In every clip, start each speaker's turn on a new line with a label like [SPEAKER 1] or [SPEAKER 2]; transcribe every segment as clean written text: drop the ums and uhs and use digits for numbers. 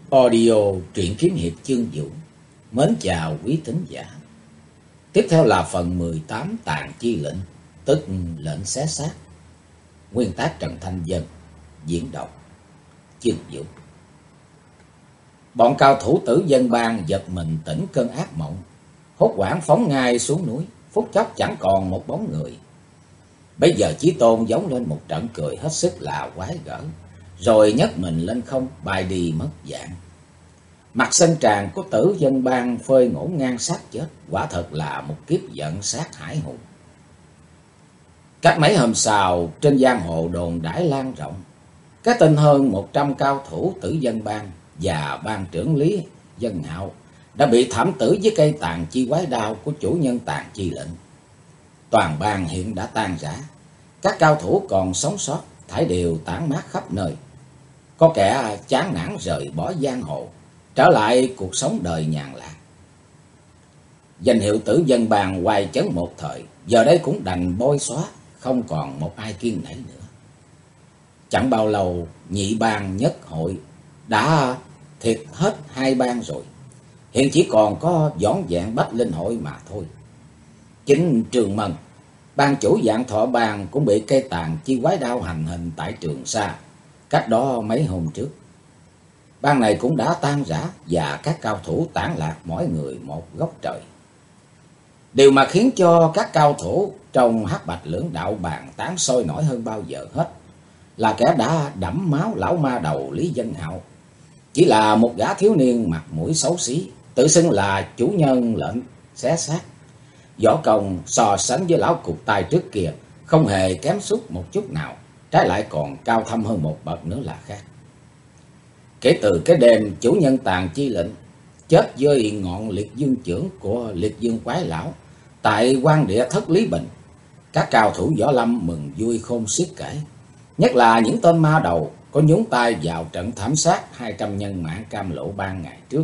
[SPEAKER 1] Audio truyện kiếm hiệp chương Vũ. Mến chào quý thính giả. Tiếp theo là phần 18 Tàn Chi Lệnh, tức lệnh xé xác. Nguyên tác Trần Thanh Dân, diễn đọc chương Vũ. Bọn cao thủ Tử Dân Bang giật mình tỉnh cơn ác mộng, hốt hoảng phóng ngay xuống núi. Phút chốc chẳng còn một bóng người. Bây giờ Chí Tôn giống lên một trận cười hết sức là quái gở, rồi nhấc mình lên không bay đi mất dạng. Mặt xanh tràn của Tử Dân Bang phơi ngổn ngang xác chết, quả thật là một kiếp giận sát hải hùng. Cách mấy hôm sau, trên giang hồ đồn đãi lan rộng, cái tên hơn 100 cao thủ Tử Dân Bang và ban trưởng Lý Dân Hạo đã bị thảm tử với cây tàn chi quái đao của chủ nhân Tàn Chi Lệnh. Toàn bang hiện đã tan rã, các cao thủ còn sống sót thảy đều tản mát khắp nơi. Có kẻ chán nản rời bỏ giang hồ, trở lại cuộc sống đời nhàn lạc. Danh hiệu Tử Dân Bang hoài chấn một thời, giờ đây cũng đành bôi xóa, không còn một ai kiên nể nữa. Chẳng bao lâu, nhị bang nhất hội đã thiệt hết hai bang rồi, hiện chỉ còn có vỏn vẹn Bách Linh hội mà thôi. Chính Trường Mân, ban chủ Vạn Thọ Bang, cũng bị cây tàn chi quái đao hành hình tại Trường Sa, cách đó mấy hôm trước. Bang này cũng đã tan rã và các cao thủ tản lạc mỗi người một góc trời. Điều mà khiến cho các cao thủ trong Hắc Bạch Lưỡng Đạo bàn tán sôi nổi hơn bao giờ hết là kẻ đã đẫm máu lão ma đầu Lý Dân Hạo. Chỉ là một gã thiếu niên mặt mũi xấu xí, tự xưng là chủ nhân lệnh xé xác. Võ công so sánh với lão cục tài trước kia không hề kém sút một chút nào, trái lại còn cao thâm hơn một bậc nữa là khác. Kể từ cái đêm chủ nhân Tàn Chi Lệnh chết với ngọn liệt dương chưởng của liệt dương quái lão tại quan địa thất Lý Bình, các cao thủ võ lâm mừng vui khôn xiết kể. Nhất là những tên ma đầu có nhúng tay vào trận thảm sát 200 nhân mạng Cam Lộ Bang ngày trước,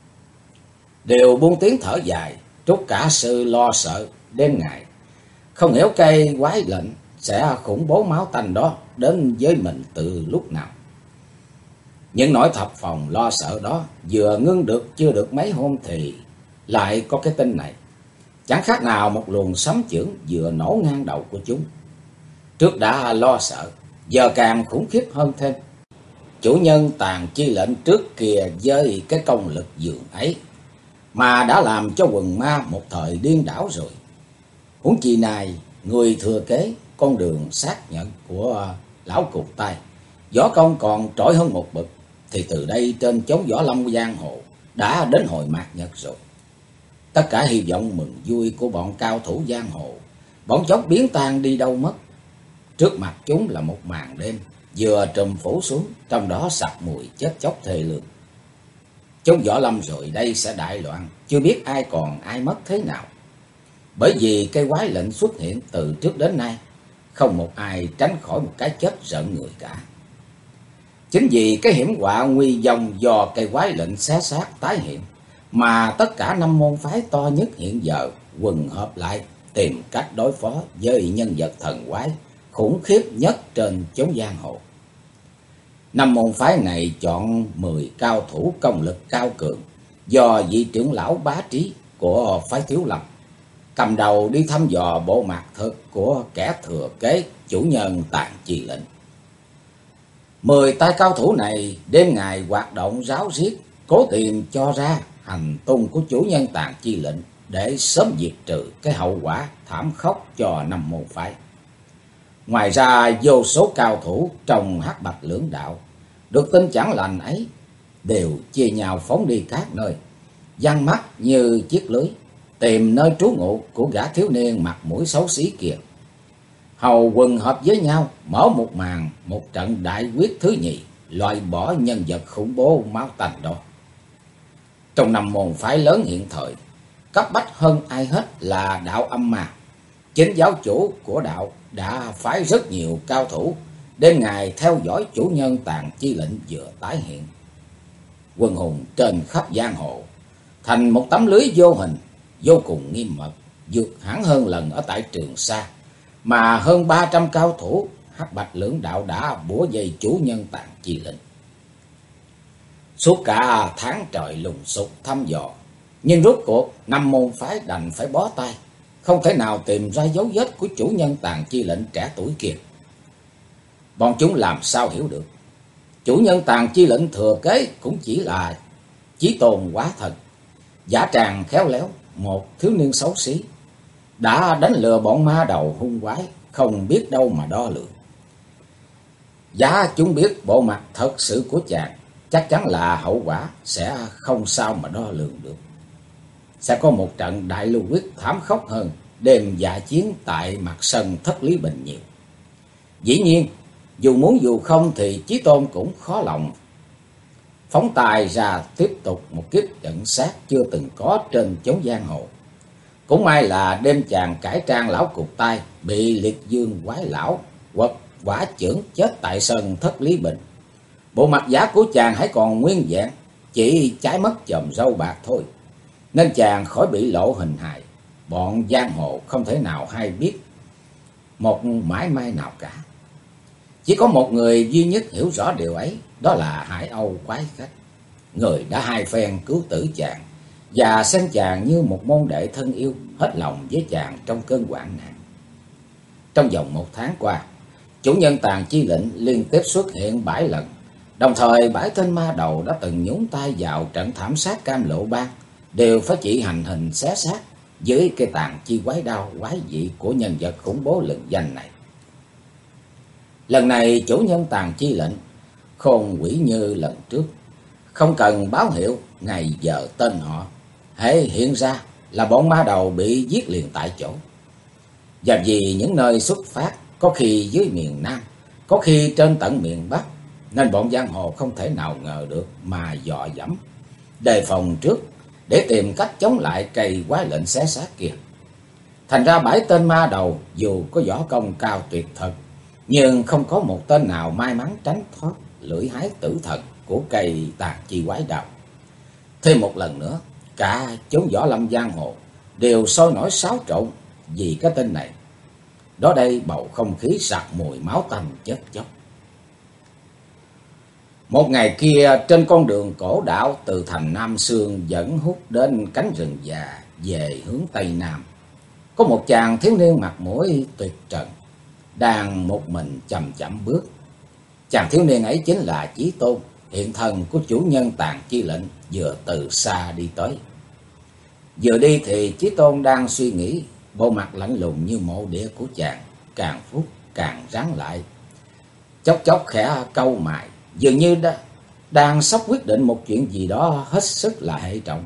[SPEAKER 1] đều buông tiếng thở dài, trút cả sự lo sợ đêm ngày. Không hiểu cây quái lệnh sẽ khủng bố máu tanh đó đến với mình từ lúc nào. Những nỗi thập phòng lo sợ đó vừa ngưng được chưa được mấy hôm thì lại có cái tin này. Chẳng khác nào một luồng sấm chưởng vừa nổ ngang đầu của chúng. Trước đã lo sợ, giờ càng khủng khiếp hơn thêm. Chủ nhân Tàn Chi Lệnh trước kia với cái công lực dường ấy mà đã làm cho quần ma một thời điên đảo rồi. Huống chi này, người thừa kế con đường xác nhận của lão cục tay, võ công còn trội hơn một bậc, thì từ đây trên chốn võ lâm giang hồ đã đến hồi mạt nhật rồi. Tất cả hy vọng mừng vui của bọn cao thủ giang hồ bỗng chốc biến tan đi đâu mất. Trước mặt chúng là một màn đêm vừa trùm phủ xuống, trong đó sặc mùi chết chóc thê lương. Chốn võ lâm rồi đây sẽ đại loạn, chưa biết ai còn ai mất thế nào. Bởi vì cây quái lệnh xuất hiện từ trước đến nay, không một ai tránh khỏi một cái chết rợn người cả. Chính vì cái hiểm họa nguy vong do cây quái lệnh xé xác tái hiện mà tất cả năm môn phái to nhất hiện giờ quần hợp lại tìm cách đối phó với nhân vật thần quái khủng khiếp nhất trên chốn giang hồ. Năm môn phái này chọn 10 cao thủ công lực cao cường do vị trưởng lão Bá Trí của phái Thiếu Lâm cầm đầu đi thăm dò bộ mặt thực của kẻ thừa kế chủ nhân Tàn Chi Lệnh. 10 tay cao thủ này đêm ngày hoạt động ráo riết, cố tìm cho ra hành tung của chủ nhân Tàn Chi Lệnh để sớm diệt trừ cái hậu quả thảm khốc cho năm môn phái. Ngoài ra, vô số cao thủ trong Hắc Bạch Lưỡng Đạo được tin chẳng lành ấy đều chia nhau phóng đi các nơi, giăng mắt như chiếc lưới tìm nơi trú ngụ của gã thiếu niên mặt mũi xấu xí kia. Hầu quần hợp với nhau mở một màn, một trận đại quyết thứ nhì, loại bỏ nhân vật khủng bố máu tanh đó. Trong năm môn phái lớn hiện thời, cấp bách hơn ai hết là đạo Âm Ma. Chính giáo chủ của đạo đã phái rất nhiều cao thủ đêm ngày theo dõi chủ nhân Tàn Chi Lệnh vừa tái hiện. Quân hùng trên khắp giang hồ thành một tấm lưới vô hình, vô cùng nghiêm mật, vượt hẳn hơn lần ở tại Trường Sa mà hơn 300 cao thủ Hắc Bạch Lưỡng Đạo đã bủa vây chủ nhân Tàn Chi Lệnh. Suốt cả tháng trời lùng sục thăm dò, nhưng rốt cuộc năm môn phái đành phải bó tay, không thể nào tìm ra dấu vết của chủ nhân Tàn Chi lệnh trẻ tuổi kia. Bọn chúng làm sao hiểu được, chủ nhân Tàn Chi lệnh thừa kế cũng chỉ là Chí Tôn quá thần, giả tràng khéo léo, một thiếu niên xấu xí, đã đánh lừa bọn ma đầu hung quái, không biết đâu mà đo lường. Giá chúng biết bộ mặt thật sự của chàng, chắc chắn là hậu quả sẽ không sao mà đo lường được. Sẽ có một trận đại lưu huyết thảm khốc hơn đêm dạ chiến tại mặt sân Thất Lý Bình nhiều. Dĩ nhiên, dù muốn dù không thì Chí Tôn cũng khó lòng phóng tài ra tiếp tục một kiếp trận sát chưa từng có trên chốn giang hồ. Cũng may là đêm chàng cải trang lão cục tai bị liệt dương quái lão quật quả chưởng chết tại sân Thất Lý Bình. Bộ mặt giả của chàng hãy còn nguyên vẹn, chỉ trái mất chòm râu bạc thôi, nên chàng khỏi bị lộ hình hài. Bọn giang hồ không thể nào hay biết một mãi may nào cả. Chỉ có một người duy nhất hiểu rõ điều ấy, đó là Hải Âu quái khách, người đã hai phen cứu tử chàng và xem chàng như một môn đệ thân yêu, hết lòng với chàng trong cơn hoạn nạn. Trong vòng 1 tháng qua, chủ nhân Tàn Chi lệnh liên tiếp xuất hiện 7 lần, đồng thời 7 tên ma đầu đã từng nhúng tay vào trận thảm sát Cam Lộ Bang đều phải chịu hành hình xé xác dưới cây tàn chi quái đao quái dị của nhân vật khủng bố lừng danh này. Lần này chủ nhân Tàn Chi lệnh khôn quỷ như lần trước, không cần báo hiệu ngày giờ tên họ, hễ hiện ra là bọn ma đầu bị giết liền tại chỗ. Và vì những nơi xuất phát có khi dưới miền Nam, có khi trên tận miền Bắc, nên bọn giang hồ không thể nào ngờ được mà dò dẫm, đề phòng trước để tìm cách chống lại cây quái lệnh xé xác kia. Thành ra 7 tên ma đầu dù có võ công cao tuyệt thật, nhưng không có một tên nào may mắn tránh thoát lưỡi hái tử thần của cây tàn chi quái đao. Thêm một lần nữa, cả chốn võ lâm giang hồ đều sôi nổi xáo trộn vì cái tên này. Đó đây bầu không khí sặc mùi máu tanh chết chóc. Một ngày kia, trên con đường cổ đạo từ thành Nam Sương dẫn hút đến cánh rừng già về hướng Tây Nam, có một chàng thiếu niên mặt mũi tuyệt trần đang một mình chậm chậm bước. Chàng thiếu niên ấy chính là Chí Tôn, hiện thân của chủ nhân Tàn Chi lệnh, vừa từ xa đi tới. Vừa đi thì Chí Tôn đang suy nghĩ, bộ mặt lạnh lùng như mộ địa của chàng càng phút càng rắn lại, chốc chốc khẽ cau mày, dường như đang sắp quyết định một chuyện gì đó hết sức là hệ trọng.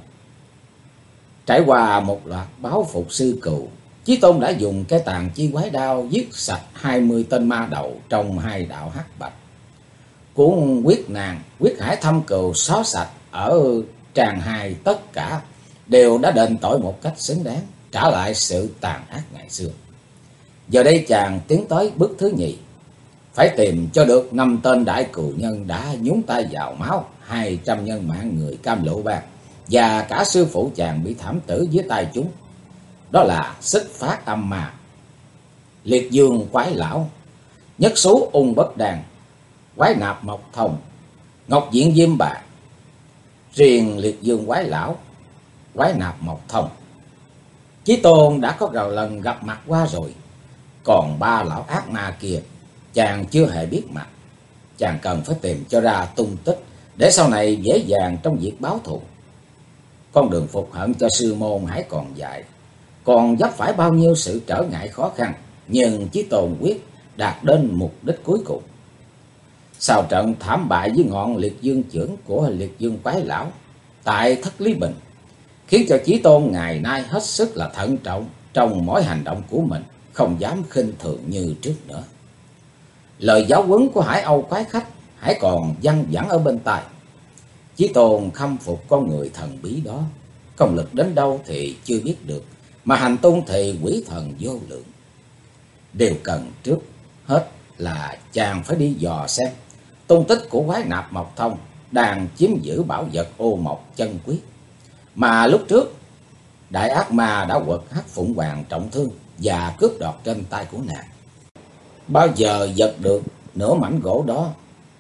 [SPEAKER 1] Trải qua một loạt báo phục sư cừu, Chí Tôn đã dùng cái tàn chi quái đao giết sạch 20 tên ma đầu trong 2 đạo hắc bạch. Cuốn quyết nàng, quyết hải thâm cừu xóa sạch ở tràng hai, tất cả đều đã đền tội một cách xứng đáng, trả lại sự tàn ác ngày xưa. Giờ đây chàng tiến tới bước thứ nhì, phải tìm cho được 5 tên đại cừu nhân đã nhúng tay vào máu 200 nhân mạng người Cam Lộ Bang, và cả sư phụ chàng bị thảm tử dưới tay chúng. Đó là Xích Phát Âm Ma, Liệt Dương Quái Lão, Nhất Số Ung Bất Đàn, Quái Nạp Mộc Thông, Ngọc Diện Diêm Bà. Riêng Liệt Dương Quái Lão, Quái Nạp Mộc Thông, Chí Tôn đã có lần gặp mặt qua rồi. Còn 3 lão ác ma kia chàng chưa hề biết mặt. Chàng cần phải tìm cho ra tung tích, để sau này dễ dàng trong việc báo thù. Con đường phục hận cho sư môn hãy còn dài, còn vấp phải bao nhiêu sự trở ngại khó khăn, nhưng Chí Tôn quyết đạt đến mục đích cuối cùng. Sau trận thảm bại với ngọn liệt dương chưởng của Liệt Dương Quái Lão tại Thất Lý Bình, khiến cho Chí Tôn ngày nay hết sức là thận trọng trong mỗi hành động của mình, không dám khinh thường như trước nữa. Lời giáo huấn của Hải Âu quái khách hãy còn văng vẳng ở bên tai. Chí Tôn khâm phục con người thần bí đó, công lực đến đâu thì chưa biết được, mà hành tung thì quỷ thần vô lượng. Điều cần trước hết là chàng phải đi dò xem tung tích của Quái Nạp Mộc Thông đang chiếm giữ bảo vật ô mộc chân quyết, mà lúc trước đại ác ma đã quật Hắc Phụng Hoàng trọng thương và cướp đoạt trên tay của nàng. Bao giờ giật được nửa mảnh gỗ đó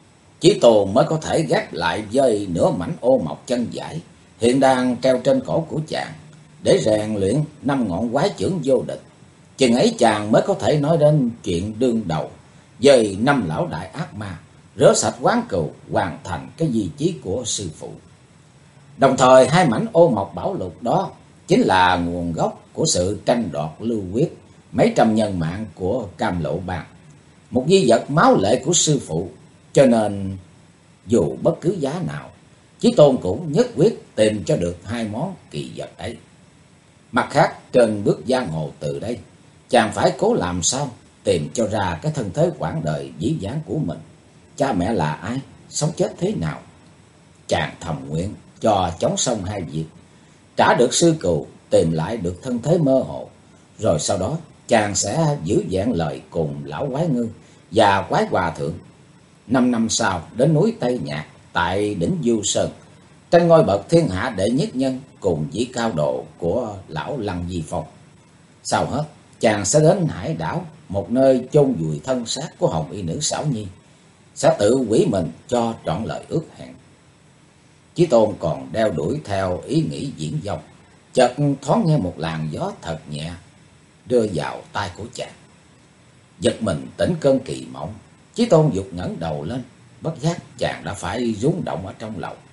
[SPEAKER 1] Chí Tôn mới có thể gác lại với nửa mảnh ô mọc chân giải hiện đang treo trên cổ của chàng, để rèn luyện 5 ngọn quái chưởng vô địch. Chừng ấy chàng mới có thể nói đến chuyện đương đầu với 5 lão đại ác ma, rửa sạch oán cừu, hoàn thành cái di chí của sư phụ. Đồng thời 2 mảnh ô mộc bảo lục đó chính là nguồn gốc của sự tranh đoạt lưu quyết mấy trăm nhân mạng của Cam Lộ Bang, một di vật máu lệ của sư phụ. Cho nên dù bất cứ giá nào, Chí Tôn cũng nhất quyết tìm cho được 2 món kỳ vật ấy. Mặt khác, trên bước giang hồ từ đây, chàng phải cố làm sao tìm cho ra cái thân thế quãng đời dĩ vãng của mình. Cha mẹ là ai, sống chết thế nào. Chàng thầm nguyện cho chống xong 2 việc: trả được sư cừu, tìm lại được thân thế mơ hồ. Rồi sau đó chàng sẽ giữ vẹn lời cùng lão quái ngư và quái hòa thượng. 5 năm sau đến núi Tây Nhạc tại đỉnh Du Sơn, tranh ngôi bậc thiên hạ đệ nhất nhân cùng vị cao độ của lão Lăng Di Phong. Sau hết, chàng sẽ đến hải đảo, một nơi chôn vùi thân xác của hồng y nữ Xảo Nhi, sẽ tự hủy mình cho trọn lời ước hẹn. Chí Tôn còn đeo đuổi theo ý nghĩ diễn vong, chợt thoáng nghe một làn gió thật nhẹ đưa vào tai của chàng. Giật mình tỉnh cơn kỳ mộng, Chí Tôn giục ngẩng đầu lên, bất giác chàng đã phải rung động ở trong lòng.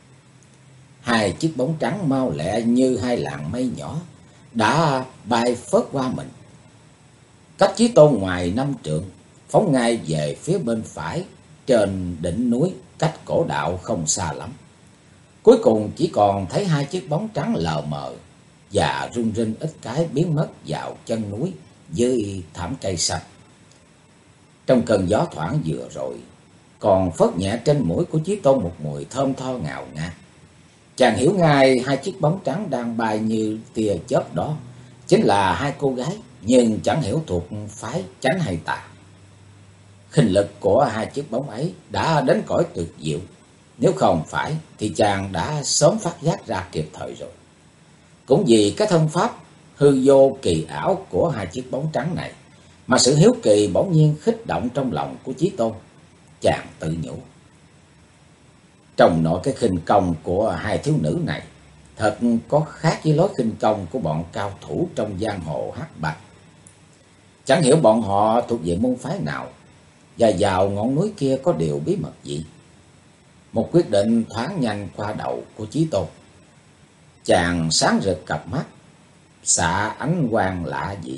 [SPEAKER 1] 2 chiếc bóng trắng mau lẹ như 2 làn mây nhỏ đã bay phớt qua mình, cách Chí Tôn ngoài 5 trượng, phóng ngay về phía bên phải trên đỉnh núi cách cổ đạo không xa lắm. Cuối cùng chỉ còn thấy 2 chiếc bóng trắng lờ mờ và rung rinh ít cái biến mất vào chân núi dưới thảm cây xanh. Trong cơn gió thoảng vừa rồi, còn phớt nhẹ trên mũi của Chí Tôn một mùi thơm tho ngào ngạt. Chàng hiểu ngay 2 chiếc bóng trắng đang bay như tia chớp đó chính là 2 cô gái, nhưng chẳng hiểu thuộc phái chánh hay tà. Khinh lực của 2 chiếc bóng ấy đã đến cõi tuyệt diệu, nếu không phải thì chàng đã sớm phát giác ra kịp thời rồi. Cũng vì cái thân pháp hư vô kỳ ảo của 2 chiếc bóng trắng này mà sự hiếu kỳ bỗng nhiên khích động trong lòng của Chí Tôn. Chàng tự nhủ, trong nội cái khinh công của 2 thiếu nữ này thật có khác với lối khinh công của bọn cao thủ trong giang hồ hắc bạch. Chẳng hiểu bọn họ thuộc về môn phái nào, và vào ngọn núi kia có điều bí mật gì. Một quyết định thoáng nhanh qua đầu của Chí Tôn. Chàng sáng rực cặp mắt, xạ ánh quang lạ dị.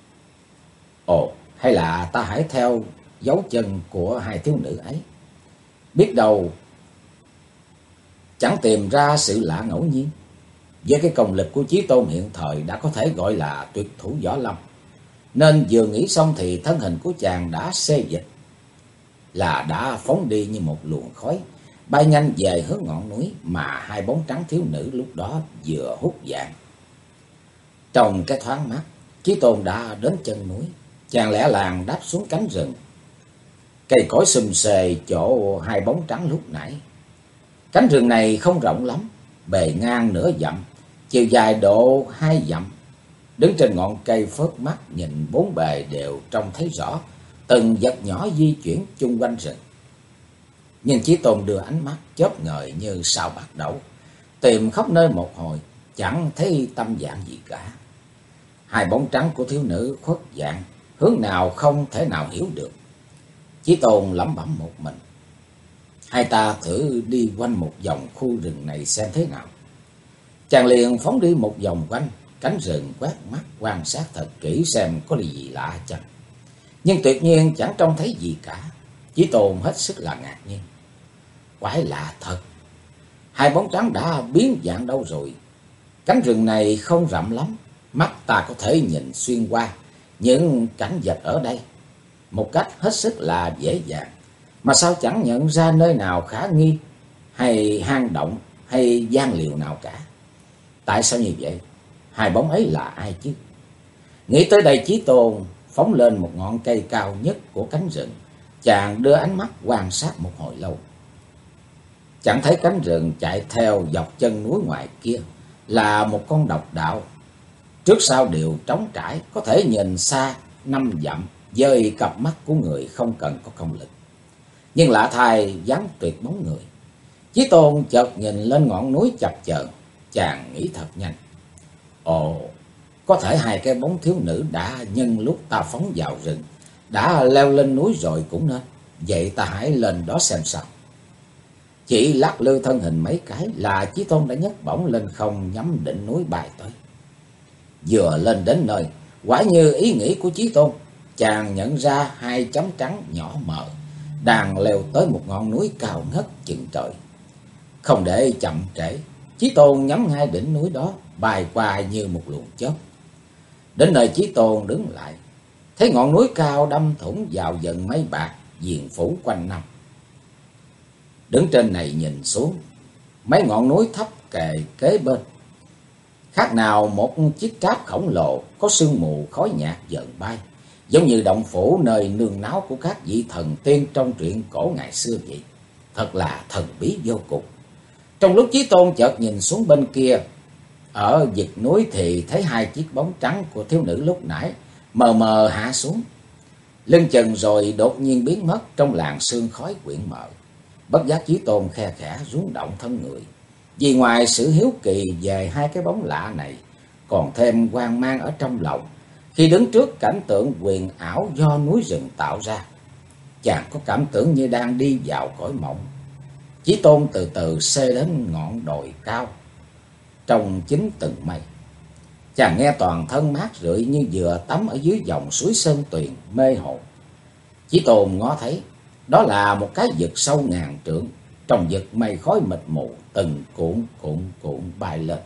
[SPEAKER 1] Ồ, hay là ta hãy theo dấu chân của 2 thiếu nữ ấy, biết đâu chẳng tìm ra sự lạ ngẫu nhiên. Với cái công lực của Chí Tôn hiện thời đã có thể gọi là tuyệt thủ võ lâm, nên vừa nghĩ xong thì thân hình của chàng đã xê dịch, là đã phóng đi như một luồng khói, bay nhanh về hướng ngọn núi mà 2 bóng trắng thiếu nữ lúc đó vừa hút dạng. Trong cái thoáng mắt, Chí Tôn đã đến chân núi. Chàng lẻ làng đáp xuống cánh rừng, cây cối xum xề chỗ 2 bóng trắng lúc nãy. Cánh rừng này không rộng lắm, bề ngang nửa dặm, chiều dài độ 2 dặm. Đứng trên ngọn cây phớt mắt nhìn 4 bề đều trông thấy rõ từng vật nhỏ di chuyển chung quanh rừng. Nhưng Chí Tôn đưa ánh mắt chớp ngời như sao bắt đầu, tìm khắp nơi một hồi, chẳng thấy tâm dạng gì cả. 2 bóng trắng của thiếu nữ khuất dạng, hướng nào không thể nào hiểu được. Chí Tôn lẩm bẩm một mình, hai ta thử đi quanh một vòng khu rừng này xem thế nào. Chàng liền phóng đi một vòng quanh cánh rừng, quét mắt quan sát thật kỹ xem có gì lạ chăng. Nhưng tuyệt nhiên chẳng trông thấy gì cả. Chí Tôn hết sức là ngạc nhiên. Quái lạ thật, 2 bóng trắng đã biến dạng đâu rồi? Cánh rừng này không rậm lắm, mắt ta có thể nhìn xuyên qua những cảnh vật ở đây một cách hết sức là dễ dàng, mà sao chẳng nhận ra nơi nào khả nghi hay hang động hay gian liều nào cả. Tại sao như vậy? 2 bóng ấy là ai chứ? Nghĩ tới đây, Chí Tôn phóng lên một ngọn cây cao nhất của cánh rừng. Chàng đưa ánh mắt quan sát một hồi lâu, chẳng thấy cánh rừng chạy theo dọc chân núi ngoài kia là một con độc đạo, trước sau đều trống trải, có thể nhìn xa 5 dặm với cặp mắt của người không cần có công lực. nhưng lạ thay vắng tuyệt bóng người. Chí Tôn chợt nhìn lên ngọn núi chập chờn, chàng nghĩ thật nhanh. Ồ, có thể hai cái bóng thiếu nữ đã nhân lúc ta phóng vào rừng, đã leo lên núi rồi cũng nên. Vậy ta hãy lên đó xem sao. Chỉ lắc lư thân hình mấy cái là Chí Tôn đã nhấc bổng lên không, nhắm đỉnh núi bay tới. Vừa lên đến nơi, quả như ý nghĩ của Chí Tôn, chàng nhận ra hai chấm trắng nhỏ mờ đang leo tới một ngọn núi cao ngất chừng trời. Không để chậm trễ, Chí Tôn nhắm ngay đỉnh núi đó, bay qua như một luồng chớp. Đến nơi Chí Tôn đứng lại, thấy ngọn núi cao đâm thủng vào dần mây bạc viền phủ quanh năm. Đứng trên này nhìn xuống, mấy ngọn núi thấp kề kế bên, khác nào một chiếc tráp khổng lồ có sương mù khói nhạt dần bay, giống như động phủ nơi nương náu của các vị thần tiên trong truyện cổ ngày xưa vậy. Thật là thần bí vô cùng. Trong lúc Chí Tôn chợt nhìn xuống bên kia, ở vực núi thì thấy hai chiếc bóng trắng của thiếu nữ lúc nãy mờ mờ hạ xuống lưng chừng rồi đột nhiên biến mất trong làn sương khói quyện mờ. Bất giác Chí Tôn khe khẽ rung động thân người, vì ngoài sự hiếu kỳ về hai cái bóng lạ này, còn thêm hoang mang ở trong lòng khi đứng trước cảnh tượng huyền ảo do núi rừng tạo ra. Chàng có cảm tưởng như đang đi vào cõi mộng. Chí Tôn từ từ xê đến ngọn đồi cao trong chính từng mây. Chàng nghe toàn thân mát rượi như vừa tắm ở dưới dòng suối sơn tuyền mê hồn. Chí Tôn ngó thấy đó là một cái vực sâu ngàn trượng, trong vực mây khói mịt mù từng cuộn bay lên.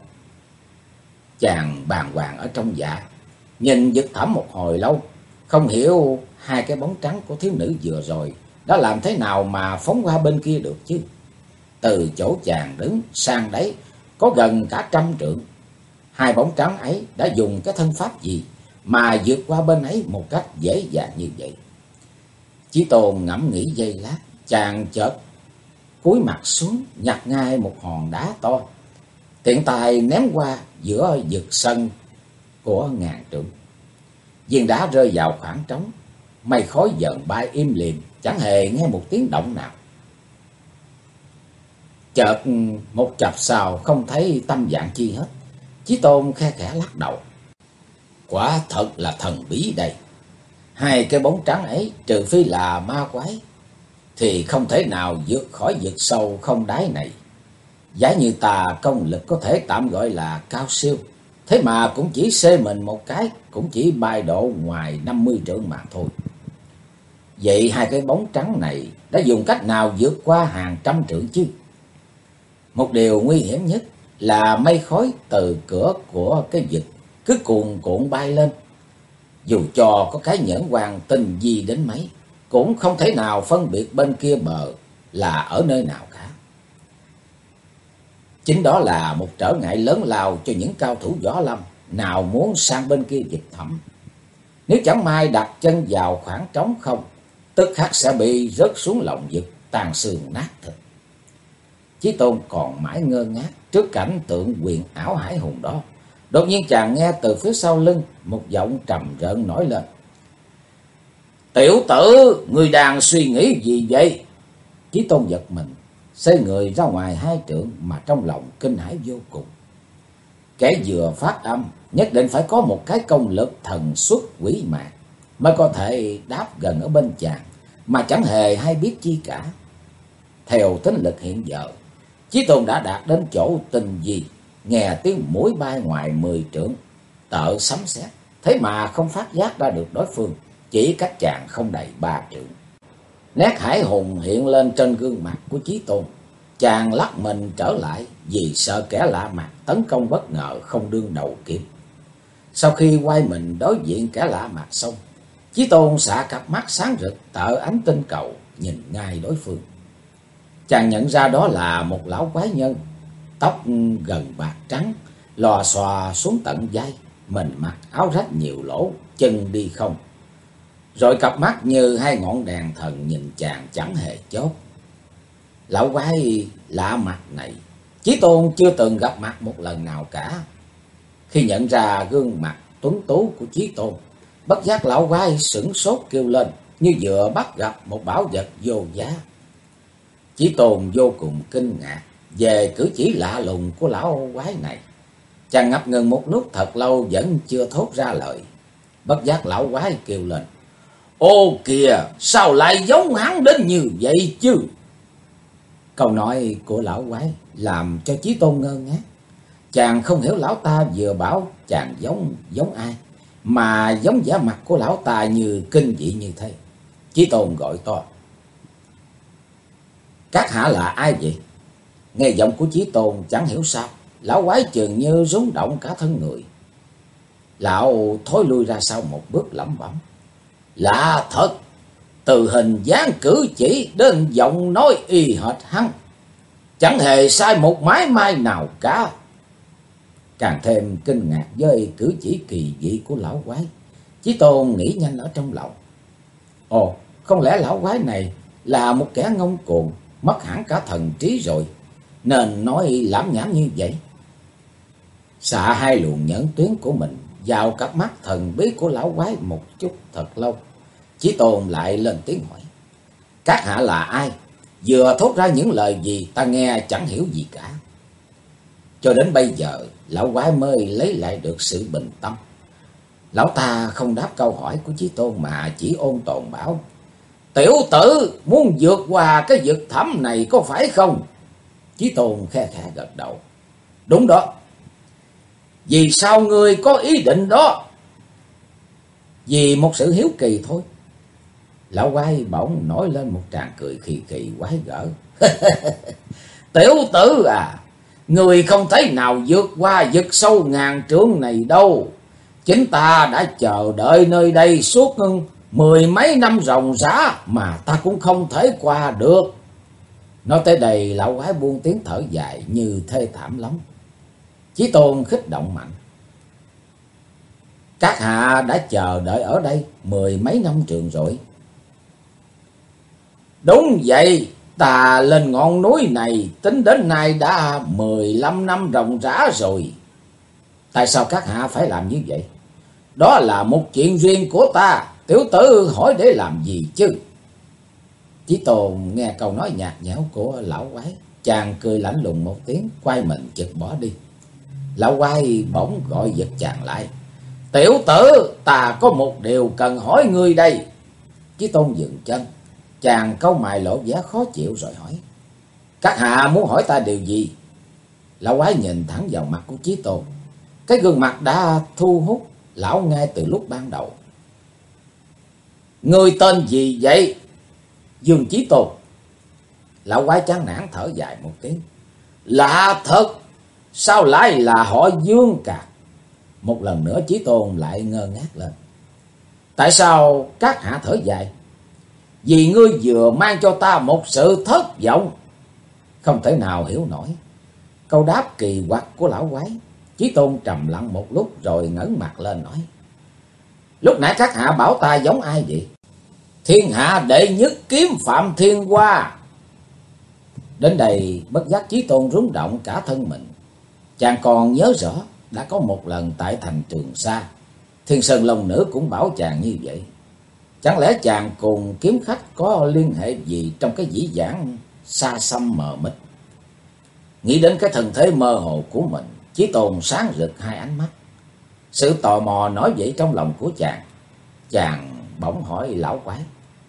[SPEAKER 1] Chàng bàng hoàng ở trong dạ, nhìn vực thẳm một hồi lâu, không hiểu hai cái bóng trắng của thiếu nữ vừa rồi đã làm thế nào mà phóng qua bên kia được chứ. Từ chỗ chàng đứng sang đấy có gần cả 100 trượng. Hai bóng trắng ấy đã dùng cái thân pháp gì mà vượt qua bên ấy một cách dễ dàng như vậy? Chí Tôn ngẫm nghĩ giây lát, chàng chợt cúi mặt xuống nhặt ngay một hòn đá to, tiện tay ném qua giữa vực sân của ngàn trượng. Viên đá rơi vào khoảng trống, mây khói dần bay im lìm, chẳng hề nghe một tiếng động nào. Chợt một chập sau không thấy tâm dạng chi hết, Chí Tôn khe khẽ lắc đầu. Quả thật là thần bí đây. Hai cái bóng trắng ấy trừ phi là ma quái thì không thể nào vượt khỏi vực sâu không đáy này. Giả như ta công lực có thể tạm gọi là cao siêu, thế mà cũng chỉ xê mình một cái, cũng chỉ bay độ ngoài 50 trượng mà thôi. Vậy hai cái bóng trắng này đã dùng cách nào vượt qua hàng trăm trượng chứ? Một điều nguy hiểm nhất là mây khói từ cửa của cái vực cứ cuồn bay lên. Dù cho có cái nhẫn hoàng tinh vi đến mấy, cũng không thể nào phân biệt bên kia bờ là ở nơi nào cả. Chính đó là một trở ngại lớn lao cho những cao thủ võ lâm nào muốn sang bên kia vực thẳm. Nếu chẳng may đặt chân vào khoảng trống không, tức khắc sẽ bị rớt xuống lòng vực, tan xương nát thịt. Chí Tôn còn mãi ngơ ngác trước cảnh tượng huyền ảo hải hùng đó. Đột nhiên chàng nghe từ phía sau lưng một giọng trầm rợn nổi lên. Tiểu tử, ngươi đang suy nghĩ gì vậy? Chí Tôn giật mình, xoay người ra ngoài 2 trượng mà trong lòng kinh hãi vô cùng. Kẻ vừa phát âm nhất định phải có một cái công lực thần xuất quỷ mạc mới có thể đáp gần ở bên chàng, mà chẳng hề hay biết chi cả. Theo tính lực hiện giờ, Chí Tôn đã đạt đến chỗ tinh vi, nghe tiếng mũi bay ngoài 10 trượng, tợ sấm sét, thế mà không phát giác ra được đối phương chỉ cách chàng không đầy 3 trượng. Nét hải hùng hiện lên trên gương mặt của Chí Tôn. Chàng lắc mình trở lại vì sợ kẻ lạ mặt tấn công bất ngờ không đương đầu kịp. Sau khi quay mình đối diện kẻ lạ mặt xong, Chí Tôn xạ cặp mắt sáng rực tợ ánh tinh cầu nhìn ngay đối phương. Chàng nhận ra đó là một lão quái nhân, tóc gần bạc trắng, lò xòa xuống tận vai, mình mặc áo rách nhiều lỗ, chân đi không. Rồi cặp mắt như hai ngọn đèn thần nhìn chàng chẳng hề chớp. Lão quái lạ mặt này, Chí Tôn chưa từng gặp mặt một lần nào cả. Khi nhận ra gương mặt tuấn tú của Chí Tôn, bất giác lão quái sửng sốt kêu lên như vừa bắt gặp một bảo vật vô giá. Chí Tôn vô cùng kinh ngạc về cử chỉ lạ lùng của lão quái này. Chàng ngập ngừng một lúc thật lâu vẫn chưa thốt ra lời. Bất giác lão quái kêu lên: "Ô kìa, sao lại giống hắn đến như vậy chứ?" Câu nói của lão quái làm cho Chí Tôn ngơ ngác. Chàng không hiểu lão ta vừa bảo chàng giống ai, mà giống vẻ mặt của lão ta như kinh dị như thế. Chí Tôn gọi to: "Các hạ là ai vậy?" Nghe giọng của Chí Tôn chẳng hiểu sao, lão quái chừng như rung động cả thân người. Lão thối lui ra sau một bước lẩm bẩm: "Lạ thật, từ hình dáng cử chỉ đến giọng nói y hệt hắn, chẳng hề sai một mái may nào cả." Càng thêm kinh ngạc với cử chỉ kỳ dị của lão quái, Chí Tôn nghĩ nhanh ở trong lòng: ồ, không lẽ lão quái này là một kẻ ngông cuồng, mất hẳn cả thần trí rồi, nên nói lảm nhảm như vậy. Xạ hai luồng nhẫn tuyến của mình vào cặp mắt thần bí của lão quái một chút thật lâu, Chí Tôn lại lên tiếng hỏi: "Các hạ là ai? Vừa thốt ra những lời gì ta nghe chẳng hiểu gì cả." Cho đến bây giờ, lão quái mới lấy lại được sự bình tâm. Lão ta không đáp câu hỏi của Chí Tôn mà chỉ ôn tồn bảo: "Tiểu tử muốn vượt qua cái vực thẳm này có phải không?" Chí Tôn khe khẽ gật đầu: "Đúng đó." "Vì sao ngươi có ý định đó?" "Vì một sự hiếu kỳ thôi." Lão quái bỗng nổi lên một tràng cười khì khì quái gở: "Tiểu tử à, người không thể nào vượt qua vực sâu ngàn trượng này đâu. Chính ta đã chờ đợi nơi đây suốt mười mấy năm ròng rã mà ta cũng không thể qua được." Nói tới đây, lão quái buông tiếng thở dài như thê thảm lắm. Chí Tôn khích động mạnh: "Các hạ đã chờ đợi ở đây mười mấy năm trường rồi." "Đúng vậy, ta lên ngọn núi này tính đến nay đã 15 năm ròng rã rồi." "Tại sao các hạ phải làm như vậy?" "Đó là một chuyện riêng của ta, tiểu tử hỏi để làm gì chứ?" Chí Tôn nghe câu nói nhạt nhẽo của lão quái, chàng cười lạnh lùng một tiếng, quay mình chực bỏ đi. Lão quái bỗng gọi giật chàng lại: "Tiểu tử, ta có một điều cần hỏi ngươi đây." Chí Tôn dừng chân, chàng cau mày lộ vẻ khó chịu rồi hỏi: "Các hạ muốn hỏi ta điều gì?" Lão quái nhìn thẳng vào mặt của Chí Tôn, cái gương mặt đã thu hút lão ngay từ lúc ban đầu. "Ngươi tên gì vậy?" "Dương Chí Tôn." Lão quái chán nản thở dài một tiếng: "Lạ thật, sao lại là họ Dương cả?" Một lần nữa Chí Tôn lại ngơ ngác lên: "Tại sao các hạ thở dài?" "Vì ngươi vừa mang cho ta một sự thất vọng." Không thể nào hiểu nổi câu đáp kỳ quặc của lão quái, Chí Tôn trầm lặng một lúc rồi ngẩng mặt lên nói: "Lúc nãy các hạ bảo ta giống ai vậy?" "Thiên hạ đệ nhất kiếm Phạm Thiên Hoa." Đến đây bất giác Chí Tôn rung động cả thân mình. Chàng còn nhớ rõ đã có một lần tại thành Trường Sa, Thiên Sơn Long Nữ cũng bảo chàng như vậy. Chẳng lẽ chàng cùng kiếm khách có liên hệ gì trong cái dĩ vãng xa xăm mờ mịt? Nghĩ đến cái thân thế mơ hồ của mình, Chí Tôn sáng rực hai ánh mắt. Sự tò mò nổi dậy trong lòng của chàng. Chàng bỗng hỏi lão quái: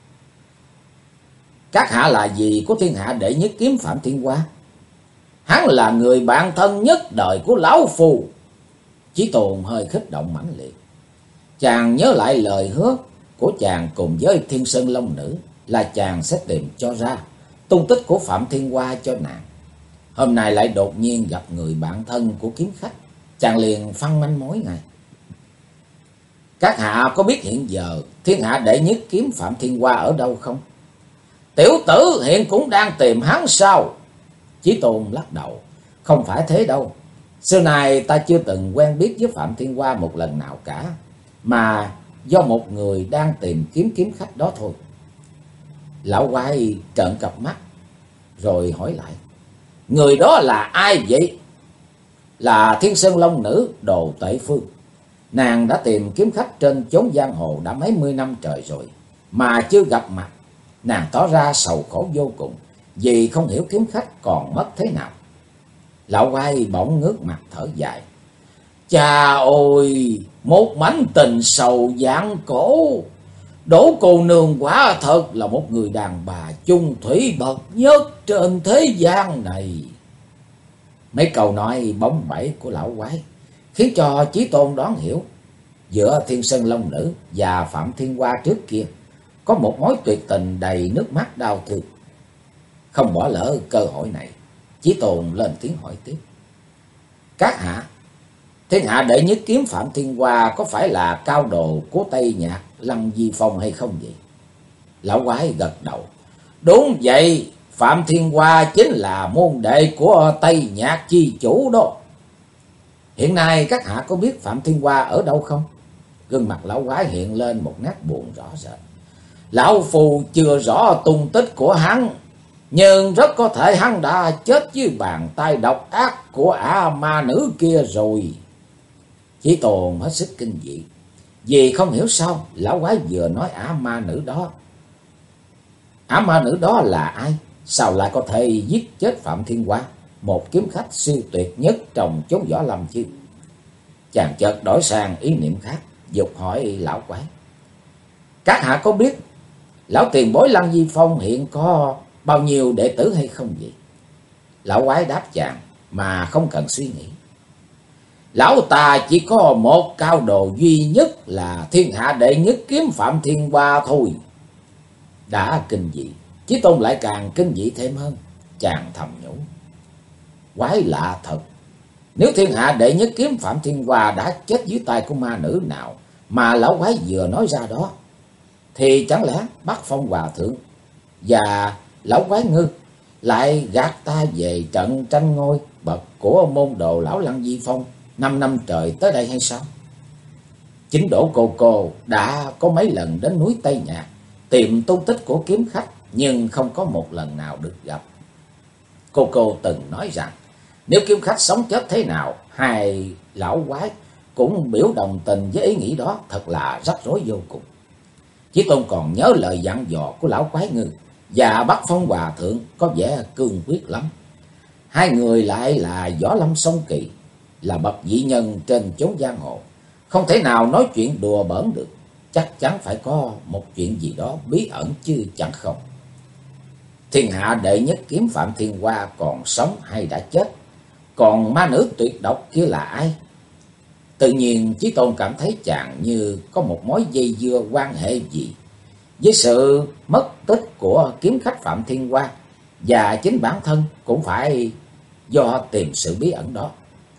[SPEAKER 1] "Các hạ là gì của thiên hạ đệ nhất kiếm Phạm Thiên Hoa?" "Hắn là người bạn thân nhất đời của lão phù." Chí Tôn hơi kích động mãnh liệt. Chàng nhớ lại lời hứa của chàng cùng với Thiên Sơn Long Nữ là chàng sẽ tìm cho ra tung tích của Phạm Thiên Hoa cho nàng. Hôm nay lại đột nhiên gặp người bạn thân của kiếm khách, chàng liền phăng manh mối ngay. "Các hạ có biết hiện giờ thiên hạ đệ nhất kiếm Phạm Thiên Hoa ở đâu không?" "Tiểu tử hiện cũng đang tìm hắn sao?" Chí Tôn lắc đầu: "Không phải thế đâu. Xưa nay ta chưa từng quen biết với Phạm Thiên Hoa một lần nào cả, mà do một người đang tìm kiếm kiếm khách đó thôi." Lão quái trợn cặp mắt rồi hỏi lại: "Người đó là ai vậy?" "Là Thiên Sơn Long Nữ Đồ Tệ Phương. Nàng đã tìm kiếm khách trên chốn giang hồ đã mấy mươi năm trời rồi mà chưa gặp mặt. Nàng tỏ ra sầu khổ vô cùng, vì không hiểu kiếm khách còn mất thế nào. Lão quái bỗng ngước mặt thở dài. Chà ôi, một mảnh tình sầu vạn cổ. Đỗ cô nương quả thật là một người đàn bà chung thủy bậc nhất trên thế gian này. Mấy câu nói bóng bẩy của lão quái khiến cho Chí Tôn đoán hiểu giữa Thiên Sơn Long Nữ và Phạm Thiên Hoa trước kia có một mối tuyệt tình đầy nước mắt đau thương. Không bỏ lỡ cơ hội này, Chí Tôn lên tiếng hỏi tiếp. Các hạ, thiên hạ đệ nhất kiếm Phạm Thiên Hoa có phải là cao đồ của Tây Nhạc Lăng Di Phong hay không vậy? Lão quái gật đầu. Đúng vậy, Phạm Thiên Hoa chính là môn đệ của Tây Nhạc chi chủ đó. Hiện nay các hạ có biết Phạm Thiên Hoa ở đâu không? Gương mặt lão quái hiện lên một nét buồn rõ rệt. Lão phù chưa rõ tung tích của hắn, nhưng rất có thể hắn đã chết dưới bàn tay độc ác của ả ma nữ kia rồi. Chí Tôn hết sức kinh dị, vì không hiểu sao lão quái vừa nói ả ma nữ đó. Ả ma nữ đó là ai? Sao lại có thể giết chết Phạm Thiên Hoa, một kiếm khách siêu tuyệt nhất trong chốn võ lâm chứ? Chàng chợt đổi sang ý niệm khác, dục hỏi lão quái. Các hạ có biết lão tiền bối Lăng Di Phong hiện có bao nhiêu đệ tử hay không vậy? Lão quái đáp chàng mà không cần suy nghĩ. Lão ta chỉ có một cao đồ duy nhất là thiên hạ đệ nhất kiếm Phạm Thiên Hoa thôi. Đã kinh dị, Chí Tôn lại càng kinh dị thêm hơn. Chàng thầm nhủ. Quái lạ thật. Nếu thiên hạ đệ nhất kiếm Phạm Thiên Hoa đã chết dưới tay của ma nữ nào mà lão quái vừa nói ra đó, thì chẳng lẽ Bắc Phong Hòa Thượng và lão quái ngư lại gạt ta về trận tranh ngôi bậc của môn đồ lão Lăng Di Phong 5 năm trời tới đây hay sao? Chính Đỗ cô đã có mấy lần đến núi Tây Nhạc tìm tung tích của kiếm khách, nhưng không có một lần nào được gặp. Cô từng nói rằng nếu kiếm khách sống chết thế nào, hai lão quái cũng biểu đồng tình với ý nghĩ đó, thật là rắc rối vô cùng. Chí Tôn còn nhớ lời dặn dò của lão quái ngư và Bắc Phong Hòa Thượng có vẻ cương quyết lắm. Hai người lại là võ lâm song kỳ, là bậc vĩ nhân trên chốn giang hồ, không thể nào nói chuyện đùa bỡn được. Chắc chắn phải có một chuyện gì đó bí ẩn chứ chẳng không. Thiên hạ đệ nhất kiếm Phạm Thiên Hoa còn sống hay đã chết? Còn ma nữ tuyệt độc kia là ai? Tự nhiên Chí Tôn cảm thấy chàng như có một mối dây dưa quan hệ gì với sự mất tích của kiếm khách Phạm Thiên Hoa, và chính bản thân cũng phải do tìm sự bí ẩn đó.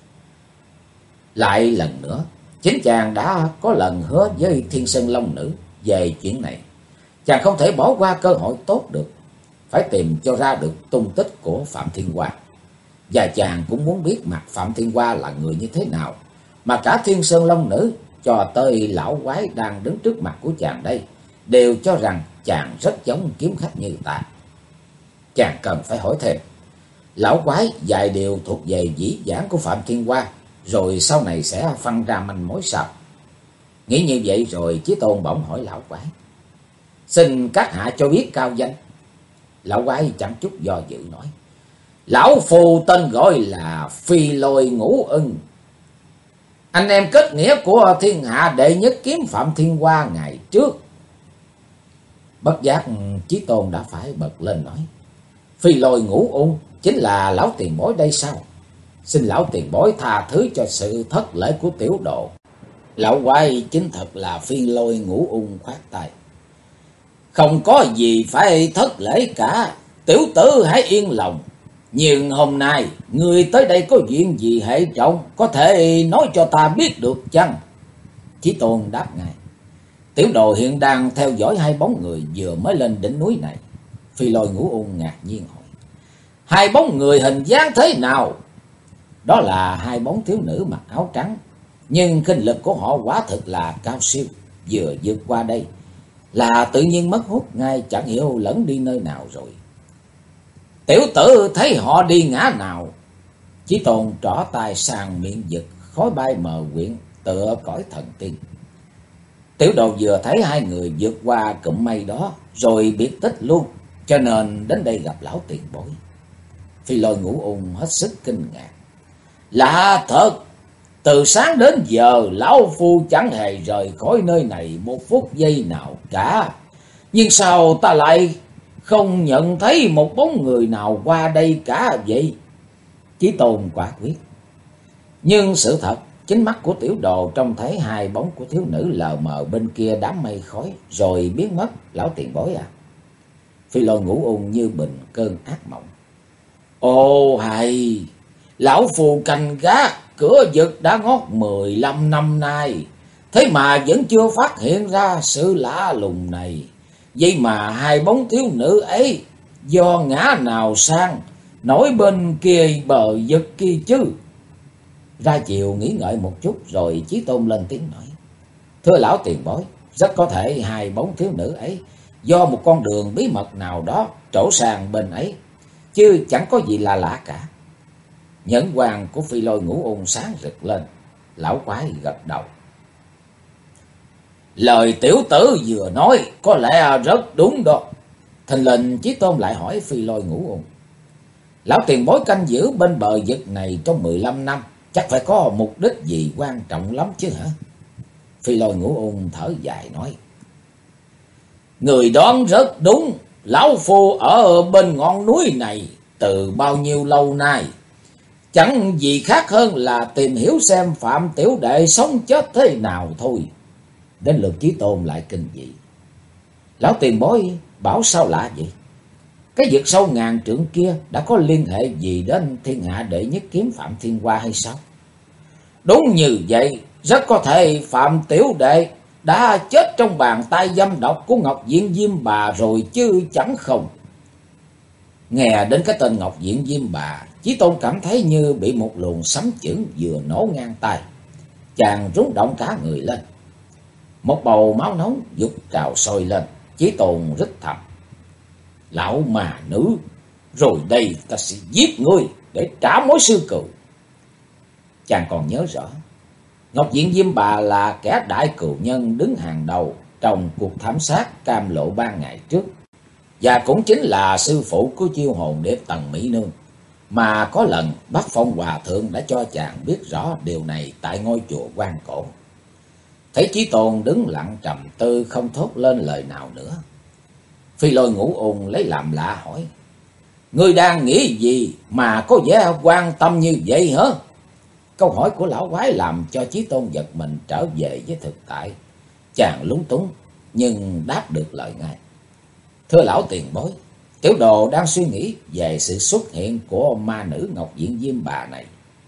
[SPEAKER 1] Lại lần nữa, chính chàng đã có lần hứa với Thiên Sơn Long Nữ về chuyện này. Chàng không thể bỏ qua cơ hội tốt được, phải tìm cho ra được tung tích của Phạm Thiên Hoa. Và chàng cũng muốn biết mặt Phạm Thiên Hoa là người như thế nào, mà cả Thiên Sơn Long Nữ cho tới lão quái đang đứng trước mặt của chàng đây đều cho rằng chàng rất giống kiếm khách như ta. Chàng cần phải hỏi thêm. Lão quái vài điều thuộc về dĩ vãng của Phạm Thiên Hoa, rồi sau này sẽ phân ra manh mối sao? Nghĩ như vậy rồi Chí Tôn bỗng hỏi lão quái. Xin các hạ cho biết cao danh. Lão quái chẳng chút do dự nói. Lão phù tên gọi là Phi Lôi Ngũ Ưng, anh em kết nghĩa của thiên hạ đệ nhất kiếm Phạm Thiên Hoa ngày trước. Bất giác Chí Tôn đã phải bật lên nói. Phi Lôi Ngũ Ưng chính là lão tiền bối đây sao? Xin lão tiền bối tha thứ cho sự thất lễ của tiểu đồ. Lão quái chính thật là Phi Lôi Ngũ Ưng khoát tay. Không có gì phải thất lễ cả, tiểu tử hãy yên lòng. Nhưng hôm nay người tới đây có chuyện gì hệ trọng, có thể nói cho ta biết được chăng? Chí Tôn đáp ngay. Tiểu đồ hiện đang theo dõi hai bóng người vừa mới lên đỉnh núi này. Phi Lôi Ngũ Ung ngạc nhiên hỏi. Hai bóng người hình dáng thế nào? Đó là hai bóng thiếu nữ mặc áo trắng, nhưng kinh lực của họ quả thực là cao siêu. Vừa vượt qua đây là tự nhiên mất hút ngay, chẳng hiểu lẫn đi nơi nào rồi. Tiểu tử thấy họ đi ngã nào? Chí Tôn trỏ tay sang miệng vực, khói bay mờ quyện tựa cõi thần tiên. Tiểu đồ vừa thấy hai người vượt qua cụm mây đó rồi biệt tích luôn, cho nên đến đây gặp lão tiền bối. Phi Lôi Ngũ Ung hết sức kinh ngạc. Lạ thật, từ sáng đến giờ lão phu chẳng hề rời khỏi nơi này một phút giây nào cả. Nhưng sao ta lại không nhận thấy một bóng người nào qua đây cả vậy? Chí Tôn quả quyết. Nhưng sự thật, chính mắt của tiểu đồ trông thấy hai bóng của thiếu nữ lờ mờ bên kia đám mây khói rồi biến mất, lão tiền bối à. Phi Lôi Ngũ Ung như bình cơn ác mộng. Ồ hay, lão phù canh gác cửa vực đã ngót 15 năm nay, thế mà vẫn chưa phát hiện ra sự lạ lùng này. Vậy mà hai bóng thiếu nữ ấy do ngã nào sang nổi bên kia bờ vực kia chứ? Ra chiều nghĩ ngợi một chút rồi Chí Tôn lên tiếng nói. Thưa lão tiền bối, rất có thể hai bóng thiếu nữ ấy do một con đường bí mật nào đó trổ sang bên ấy, chứ chẳng có gì là lạ cả. Nhẫn quang của Phi Lôi Ngũ Ung sáng rực lên. Lão quái gật đầu. Lời tiểu tử vừa nói có lẽ rất đúng đó. Thình lình Chí Tôn lại hỏi Phi Lôi Ngũ Ung. Lão tiền bối canh giữ bên bờ vực này trong 15 năm, chắc phải có mục đích gì quan trọng lắm chứ hả? Phi Lôi Ngũ Ung thở dài nói. Người đoán rất đúng. Lão phu ở bên ngọn núi này từ bao nhiêu lâu nay, chẳng gì khác hơn là tìm hiểu xem Phạm tiểu đệ sống chết thế nào thôi. Đến lượt Chí Tôn lại kinh dị. Lão tiền bối bảo sao lạ vậy? Cái vực sâu ngàn trượng kia đã có liên hệ gì đến thiên hạ đệ nhất kiếm Phạm Thiên Hoa hay sao? Đúng như vậy, rất có thể Phạm tiểu đệ đã chết trong bàn tay dâm độc của Ngọc Diện Diêm Bà rồi chứ chẳng không. Nghe đến cái tên Ngọc Diện Diêm Bà, Chí Tôn cảm thấy như bị một luồng sấm chưởng vừa nổ ngang tai. Chàng rúng động cả người lên. Một bầu máu nóng dục trào sôi lên. Chí Tôn rít thầm. Lão mà nữ, rồi đây ta sẽ giết ngươi để trả mối sư cừu. Chàng còn nhớ rõ, Ngọc Diện Diêm Bà là kẻ đại cừu nhân đứng hàng đầu trong cuộc thảm sát Cam Lộ Ban ngày trước, và cũng chính là sư phụ của chiêu hồn điệp Tần Mỹ Nương, mà có lần Bác Phong Hòa Thượng đã cho chàng biết rõ điều này tại ngôi chùa Quan Cổ. Thấy Chí Tôn đứng lặng trầm tư không thốt lên lời nào nữa, Phi Lôi Ngũ Ung lấy làm lạ hỏi. Ngươi đang nghĩ gì mà có vẻ quan tâm như vậy hả? Câu hỏi của lão quái làm cho Chí Tôn giật mình trở về với thực tại. Chàng lúng túng nhưng đáp được lời ngay. Thưa lão tiền bối, tiểu đồ đang suy nghĩ về sự xuất hiện của ma nữ Ngọc Diện Diêm Bà này.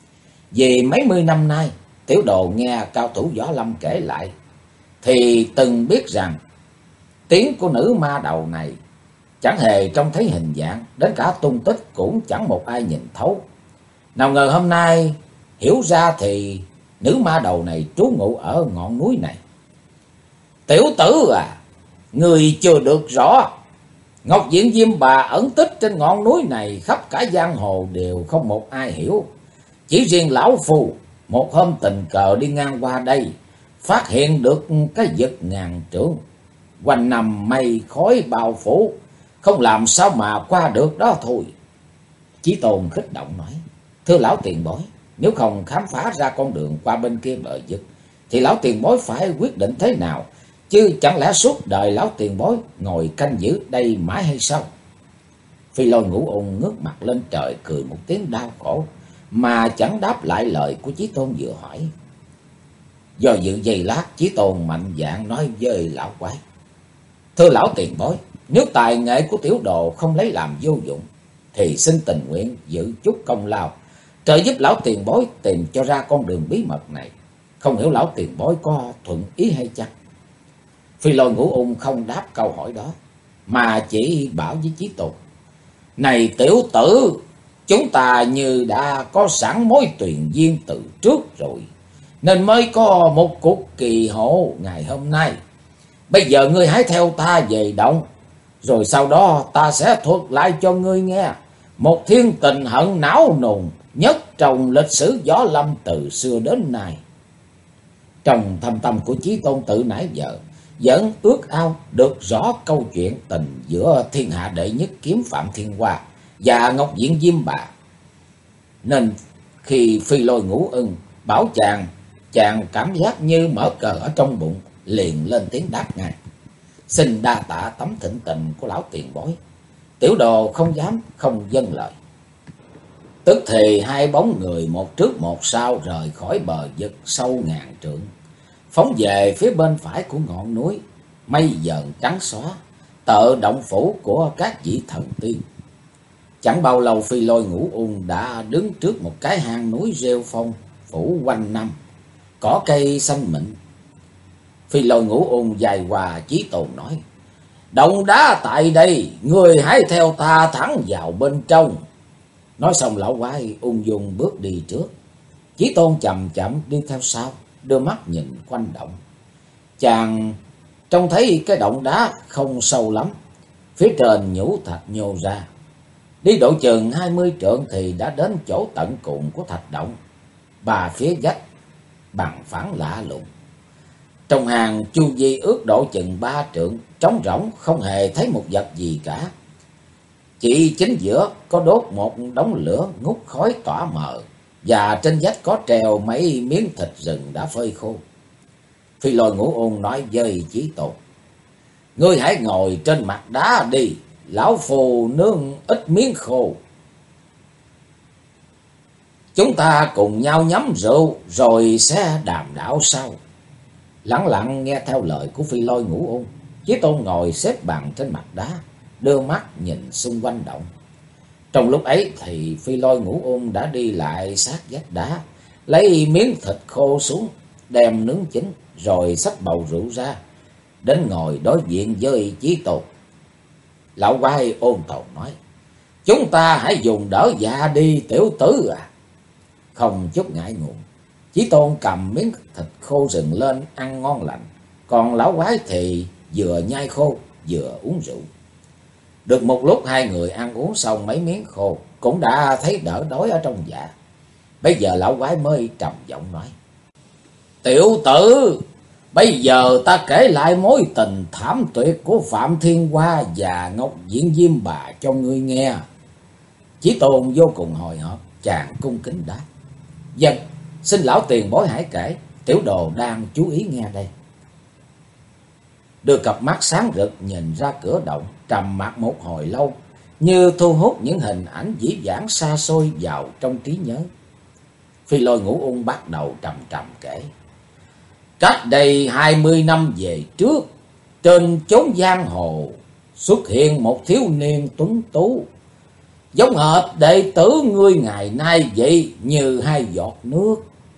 [SPEAKER 1] Vì mấy mươi năm nay, tiểu đồ nghe cao thủ võ lâm kể lại, thì từng biết rằng tiếng của nữ ma đầu này chẳng hề trông thấy hình dạng, đến cả tung tích cũng chẳng một ai nhìn thấu. Nào ngờ hôm nay hiểu ra thì nữ ma đầu này trú ngụ ở ngọn núi này. Tiểu tử à, người chưa được rõ. Ngọc Diện Diêm Bà ẩn tích trên ngọn núi này khắp cả giang hồ đều không một ai hiểu. Chỉ riêng lão phù một hôm tình cờ đi ngang qua đây, phát hiện được cái vực ngàn trượng, quanh nằm mây khói bao phủ, không làm sao mà qua được đó thôi. Chí Tôn kích động nói. Thưa lão tiền bối, nếu không khám phá ra con đường qua bên kia bờ vực, thì lão tiền bối phải quyết định thế nào? Chứ chẳng lẽ suốt đời lão tiền bối ngồi canh giữ đây mãi hay sao? Phi Lôi Ngũ Ung ngước mặt lên trời cười một tiếng đau khổ, mà chẳng đáp lại lời của Chí Tôn vừa hỏi. Do dự giây lát, Chí Tôn mạnh dạn nói với lão quái. Thưa lão tiền bối, nếu tài nghệ của tiểu đồ không lấy làm vô dụng, thì xin tình nguyện giữ chút công lao, trợ giúp lão tiền bối tìm cho ra con đường bí mật này. Không hiểu lão tiền bối có thuận ý hay chăng? Phi Lôi Ngũ Ung không đáp câu hỏi đó, mà chỉ bảo với Chí Tôn. Này tiểu tử, chúng ta như đã có sẵn mối tuyền duyên từ trước rồi, nên mới có một cuộc kỳ hộ ngày hôm nay. Bây giờ ngươi hãy theo ta về động, rồi sau đó ta sẽ thuật lại cho ngươi nghe một thiên tình hận não nùng nhất trong lịch sử võ lâm từ xưa đến nay. Trong thâm tâm của Chí Tôn tự nãy giờ vẫn ước ao được rõ câu chuyện tình giữa thiên hạ đệ nhất kiếm Phạm Thiên Hoa và Ngọc Diện Diêm Bà. Nên khi Phi Lôi Ngũ Ưng bảo chàng cảm giác như mở cờ ở trong bụng, liền lên tiếng đáp ngay: "Xin đa tạ tấm thịnh tình của lão tiền bối." Tiểu đồ không dám không vâng lời. Tức thì hai bóng người một trước một sau rời khỏi bờ vực sâu ngàn trượng, phóng về phía bên phải của ngọn núi. Mây dần trắng xóa, tợ động phủ của các vị thần tiên. Chẳng bao lâu Phi Lôi Ngũ Ung đã đứng trước một cái hang núi rêu phong phủ quanh năm, cỏ cây xanh mịn. Phi Lôi Ngũ Ung dài qua Chí Tôn nói: "Động đá tại đây, người hãy theo ta thẳng vào bên trong." Nói xong lão quái ung dung bước đi trước. Chí Tôn chậm chậm đi theo sau, đưa mắt nhìn quanh động. Chàng trông thấy cái động đá không sâu lắm, phía trên nhũ thạch nhô ra. Đi độ chừng 20 trượng thì đã đến chỗ tận cùng của thạch động. Ba phía vách bằng phẳng lạ lùng. Trong hang chu vi ước độ chừng 3 trượng, trống rỗng không hề thấy một vật gì cả. Chỉ chính giữa có đốt một đống lửa ngút khói tỏa mờ, và trên vách có treo mấy miếng thịt rừng đã phơi khô. Phi Lôi Ngũ Ung nói với Chí Tôn: "Ngươi hãy ngồi trên mặt đá đi, lão phù nướng ít miếng khô. Chúng ta cùng nhau nhắm rượu rồi sẽ đàm đạo sau." Lặng lặng nghe theo lời của Phi Lôi Ngũ Ung, Chí Tôn ngồi xếp bằng trên mặt đá, đưa mắt nhìn xung quanh động. Trong lúc ấy thì Phi Lôi Ngũ Ung đã đi lại sát vách đá, lấy miếng thịt khô xuống, đem nướng chín, rồi xách bầu rượu ra, đến ngồi đối diện với Chí Tôn. Lão quái ôn tồn nói: "Chúng ta hãy dùng đỡ dạ đi tiểu tử à." Không chút ngại ngùng, Chí Tôn cầm miếng thịt khô rừng lên ăn ngon lành, còn lão quái thì vừa nhai khô vừa uống rượu. Được một lúc hai người ăn uống xong mấy miếng khô, cũng đã thấy đỡ đói ở trong dạ. Bây giờ lão quái mới trầm giọng nói: "Tiểu tử, bây giờ ta kể lại mối tình thảm tuyệt của Phạm Thiên Hoa và Ngọc Diện Diêm Bà cho ngươi nghe." Chí Tôn vô cùng hồi hộp, chàng cung kính đáp: "Vâng, xin lão tiền bối hãy kể, tiểu đồ đang chú ý nghe đây." Đưa cặp mắt sáng rực nhìn ra cửa động, trầm mặc một hồi lâu, như thu hút những hình ảnh dĩ vãng xa xôi vào trong trí nhớ. Phi Lôi Ngũ Ung bắt đầu trầm trầm kể: "Cách đây 20 năm về trước, trên chốn giang hồ xuất hiện một thiếu niên tuấn tú, giống hệt đệ tử ngươi ngày nay vậy, như hai giọt nước.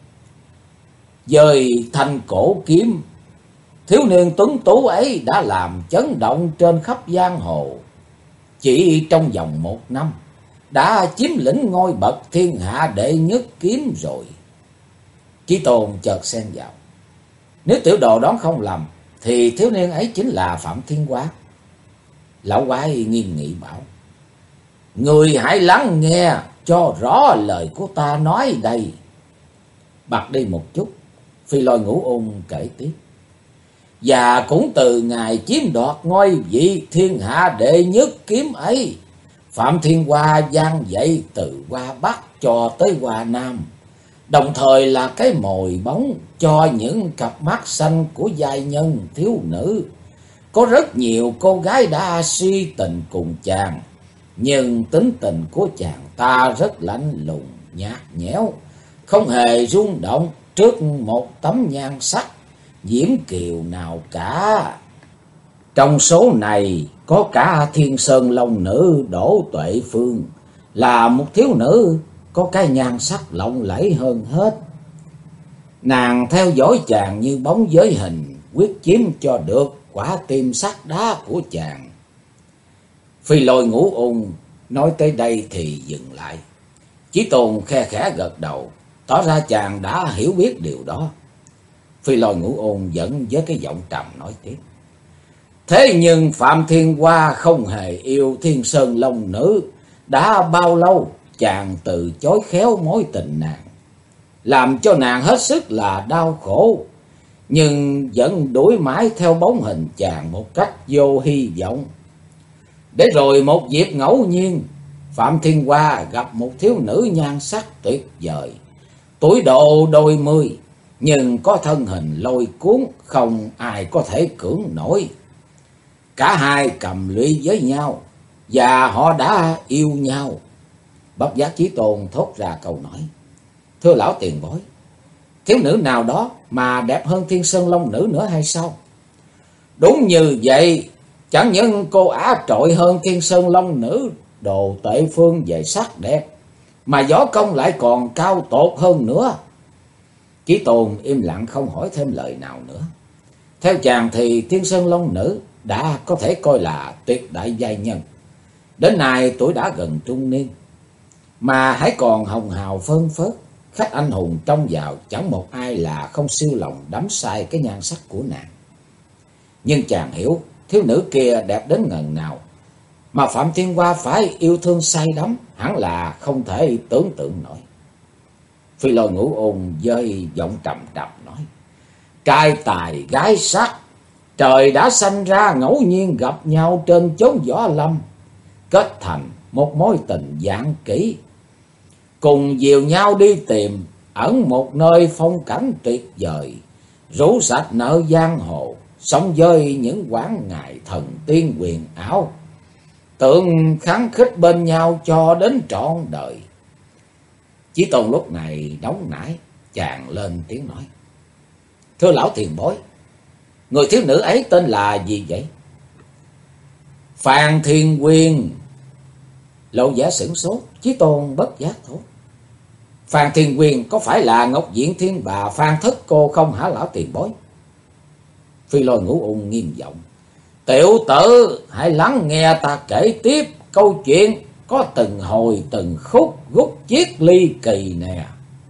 [SPEAKER 1] Dời thành cổ kiếm, thiếu niên tuấn tú ấy đã làm chấn động trên khắp giang hồ. Chỉ trong vòng 1 năm đã chiếm lĩnh ngôi bậc thiên hạ đệ nhất kiếm rồi." Chí Tôn chợt xen vào: "Nếu tiểu đồ đoán không lầm thì thiếu niên ấy chính là Phạm Thiên Hoa." Lão quái nghiêm nghị bảo: "Người hãy lắng nghe cho rõ lời của ta nói đây." Bặt đi một chút, Phi Lôi Ngũ Ung kể tiếp: "Và cũng từ ngày chiếm đoạt ngôi vị thiên hạ đệ nhất kiếm ấy, Phạm Thiên Hoa vang dậy từ Hoa Bắc cho tới Hoa Nam, đồng thời là cái mồi bóng cho những cặp mắt xanh của giai nhân thiếu nữ. Có rất nhiều cô gái đã si tình cùng chàng, nhưng tính tình của chàng ta rất lạnh lùng nhạt nhẽo, không hề rung động trước một tấm nhan sắc diễm kiều nào cả. Trong số này có cả Thiên Sơn Long Nữ Đỗ Tuệ Phương, là một thiếu nữ có cái nhan sắc lộng lẫy hơn hết. Nàng theo dõi chàng như bóng với hình, quyết chiếm cho được quả tim sắt đá của chàng." Phi Lôi Ngũ Ung nói tới đây thì dừng lại. Chí Tôn khe khẽ gật đầu, tỏ ra chàng đã hiểu biết điều đó. Phi Lôi Ngũ Ung vẫn với cái giọng trầm nói tiếp: "Thế nhưng Phạm Thiên Hoa không hề yêu Thiên Sơn Long Nữ. Đã bao lâu chàng từ chối khéo mối tình nàng, làm cho nàng hết sức là đau khổ. nhưng vẫn đuổi mãi theo bóng hình chàng một cách vô hy vọng. Để rồi một dịp ngẫu nhiên, Phạm Thiên Hoa gặp một thiếu nữ nhan sắc tuyệt vời, tuổi độ đôi mươi, nhưng có thân hình lôi cuốn, không ai có thể cưỡng nổi. Cả hai cầm lụy với nhau, và họ đã yêu nhau. Bất Giác Chí Tôn thốt ra câu nói: "Thưa lão tiền bối, thiếu nữ nào đó mà đẹp hơn Thiên Sơn Long Nữ nữa hay sao?" "Đúng như vậy, chẳng những cô á trội hơn Thiên Sơn Long Nữ Đồ Tệ Phương về sắc đẹp, mà võ công lại còn cao tột hơn nữa." Chí Tôn im lặng không hỏi thêm lời nào nữa. Theo chàng thì Thiên Sơn Long Nữ đã có thể coi là tuyệt đại giai nhân. Đến nay tuổi đã gần trung niên, mà hãy còn hồng hào phơn phớt. Khách anh hùng trông vào chẳng một ai là không siêu lòng đắm say cái nhan sắc của nàng. Nhưng chàng hiểu thiếu nữ kia đẹp đến ngần nào, mà Phạm Thiên Hoa phải yêu thương say đắm hẳn là không thể tưởng tượng nổi. Phi Lôi Ngũ Ôn với giọng trầm trầm nói: "Trai tài gái sắc, trời đã sanh ra ngẫu nhiên gặp nhau trên chốn võ lâm, kết thành một mối tình vạn kỷ, cùng dìu nhau đi tìm ẩn một nơi phong cảnh tuyệt vời, rũ sạch nợ giang hồ, sống với những quãng ngày thần tiên huyền ảo, tưởng kháng khích bên nhau cho đến trọn đời." Chí Tôn lúc này nóng nảy, chàng lên tiếng nói: "Thưa lão tiền bối, người thiếu nữ ấy tên là gì vậy?" "Phan Thiên Quyên." Lộ vẻ sửng sốt, Chí Tôn bất giác thốt: "Phan Thiên Quyên có phải là Ngọc Diện Thiên Bà Phan Thất Cô không hả lão tiền bối?" Phi Lôi Ngũ Ung nghiêm giọng: "Tiểu tử, hãy lắng nghe ta kể tiếp câu chuyện có từng hồi từng khúc gút chiết ly kỳ nè."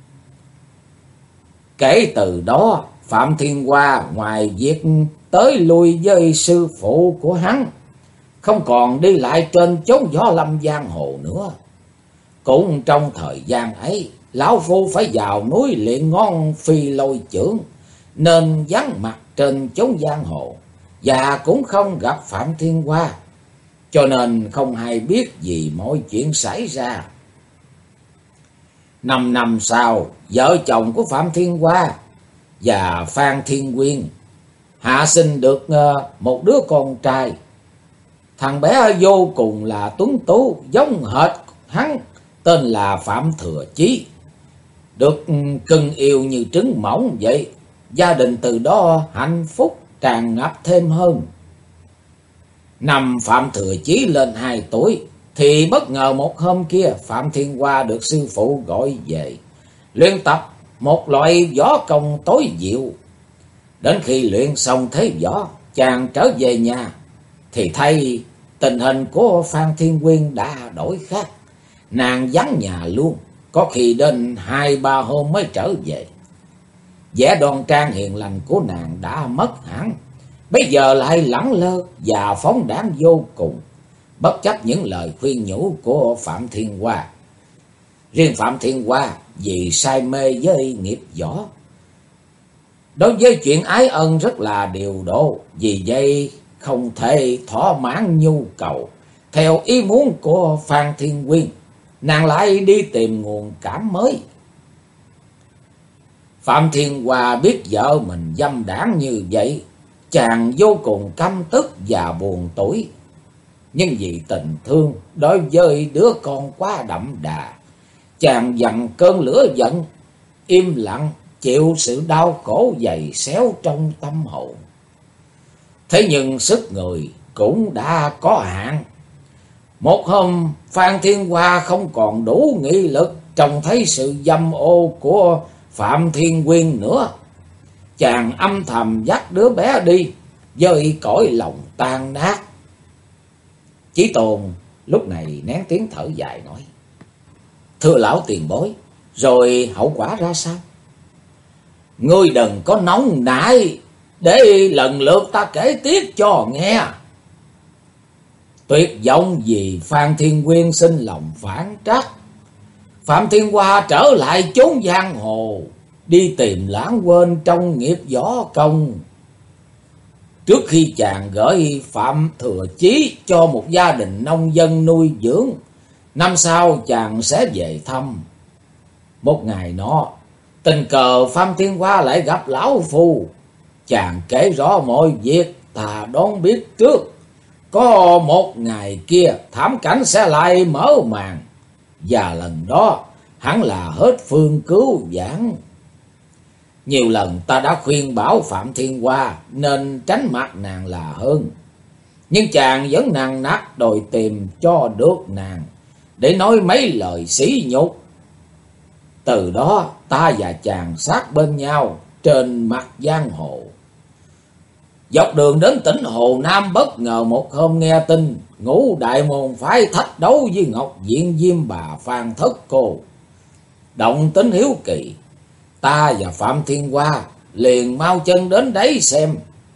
[SPEAKER 1] Kể từ đó, Phạm Thiên Hoa ngoài việc tới lui với sư phụ của hắn, không còn đi lại trên chốn võ lâm giang hồ nữa. Cũng trong thời gian ấy, lão phu phải vào núi luyện ngon phi lôi chưởng, nên vắng mặt trên chốn giang hồ, và cũng không gặp Phạm Thiên Hoa, cho nên không hay biết gì mọi chuyện xảy ra. 5 năm sau, vợ chồng của Phạm Thiên Hoa và Phan Thiên Quyên hạ sinh được một đứa con trai. Thằng bé vô cùng là tuấn tú, giống hệt hắn, tên là Phạm Thừa Chí, được cưng yêu như trứng mỏng vậy. Gia đình từ đó hạnh phúc tràn ngập thêm hơn. Năm Phạm Thừa Chí lên 2 tuổi, thì bất ngờ một hôm kia Phạm Thiên Hoa được sư phụ gọi về luyện tập một loại võ công tối diệu. Đến khi luyện xong thế võ, chàng trở về nhà thì thấy tình hình của Phan Thiên Quyên đã đổi khác. Nàng vắng nhà luôn, có khi đến 2-3 hôm mới trở về. Vẻ đoan trang hiền lành của nàng đã mất hẳn, bây giờ lại lẳng lơ và phóng đãng vô cùng, bất chấp những lời khuyên nhủ của Phạm Thiên Hoa. Riêng Phạm Thiên Hoa vì say mê với nghiệp võ, đối với chuyện ái ân rất là điều độ, vì vậy không thể thỏa mãn nhu cầu theo ý muốn của Phan Thiên Quyên, nàng lại đi tìm nguồn cảm mới. Phạm Thiên Hoa biết vợ mình dâm đãng như vậy, chàng vô cùng căm tức và buồn tủi. Nhưng vì tình thương đối với đứa con quá đậm đà, chàng dằn cơn lửa giận, im lặng chịu sự đau khổ dày xéo trong tâm hồn. Thế nhưng sức người cũng đã có hạn. Một hôm Phan Thiên Hoa không còn đủ nghị lực trông thấy sự dâm ô của Phạm Thiên Quyên nữa, chàng âm thầm dắt đứa bé đi với cõi lòng tan nát. Chí Tôn lúc này nén tiếng thở dài nói: "Thưa lão tiền bối, rồi hậu quả ra sao?" "Ngươi đừng có nóng nảy, để lần lượt ta kể tiếp cho nghe." Tuyệt vọng vì Phan Thiên Quyên sinh lòng phản trắc, Phạm Thiên Hoa trở lại chốn giang hồ, đi tìm lãng quên trong nghiệp võ công. Trước khi chàng gửi Phạm Thừa Chí cho một gia đình nông dân nuôi dưỡng, năm sau chàng sẽ về thăm. Một ngày nọ, tình cờ Phạm Thiên Hoa lại gặp lão phu. Chàng kể rõ mọi việc, ta đoán biết trước. Có một ngày kia, thảm cảnh sẽ lại mở màn. Và lần đó, hẳn là hết phương cứu vãn. Nhiều lần ta đã khuyên bảo Phạm Thiên Hoa nên tránh mặt nàng là hơn. Nhưng chàng vẫn nằng nặc đòi tìm cho được nàng, để nói mấy lời sỉ nhục. Từ đó ta và chàng sát bên nhau trên mặt giang hồ. Dọc đường đến tỉnh Hồ Nam, bất ngờ một hôm nghe tin Ngũ Đại Môn phái thách đấu với Ngọc Diện Diêm Bà Phan Thất Cô. Động tính hiếu kỳ, ta và Phạm Thiên Hoa liền mau chân đến đấy xem.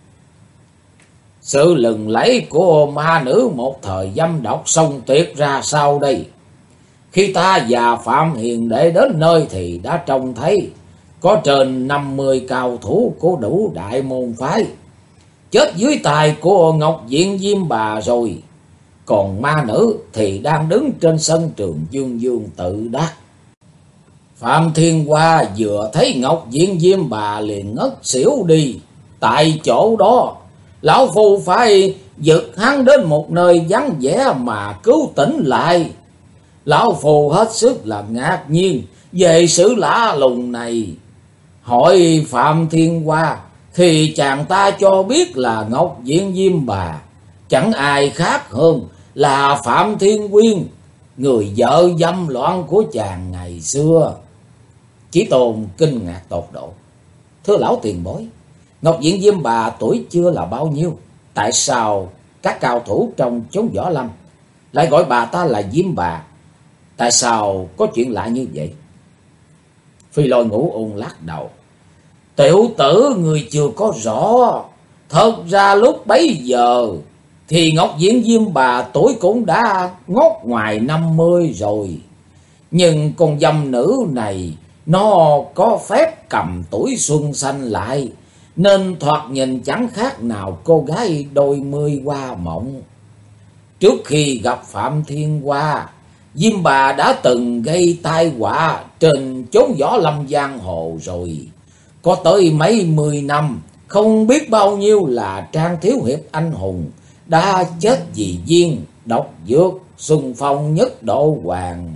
[SPEAKER 1] Sự lừng lẫy của ma nữ một thời dâm độc sông tuyệt ra sau đây. Khi ta và Phạm Hiền Đệ đến nơi thì đã trông thấy có trên 50 cao thủ của Đủ Đại Môn phái chết dưới tay của Ngọc Diện Diêm Bà rồi. Còn ma nữ thì đang đứng trên sân trường Dương Dương tự đắc. Phạm Thiên Hoa vừa thấy Ngọc Diện Diêm Bà liền ngất xỉu đi. Tại chỗ đó, lão phu phải giật hắn đến một nơi vắng vẻ mà cứu tỉnh lại. Lão phu hết sức là ngạc nhiên về sự lạ lùng này. Hỏi Phạm Thiên Hoa thì chàng ta cho biết là Ngọc Diện Diêm Bà chẳng ai khác hơn là Phạm Thiên Quyên, người vợ dâm loạn của chàng ngày xưa. Chí Tôn kinh ngạc tột độ. Thưa lão tiền bối, Ngọc Diện Diêm Bà tuổi chưa là bao nhiêu? Tại sao các cao thủ trong chốn võ lâm lại gọi bà ta là Diêm Bà? Tại sao có chuyện lạ như vậy? Phi Lôi Ngũ Ung lắc đầu. Tiểu tử người chưa có rõ. Thật ra lúc bấy giờ thì Ngọc Diện Diêm Bà tuổi cũng đã ngót ngoài 50 rồi. Nhưng con dâm nữ này nó có phép cầm tuổi xuân xanh lại, nên thoạt nhìn chẳng khác nào cô gái đôi mươi hoa mộng. Trước khi gặp Phạm Thiên Hoa, Diêm Bà đã từng gây tai họa trên chốn võ lâm giang hồ rồi. Có tới mấy 10 năm, không biết bao nhiêu là trang thiếu hiệp anh hùng đã chết vì viên độc dược xung phong nhất độ hoàng.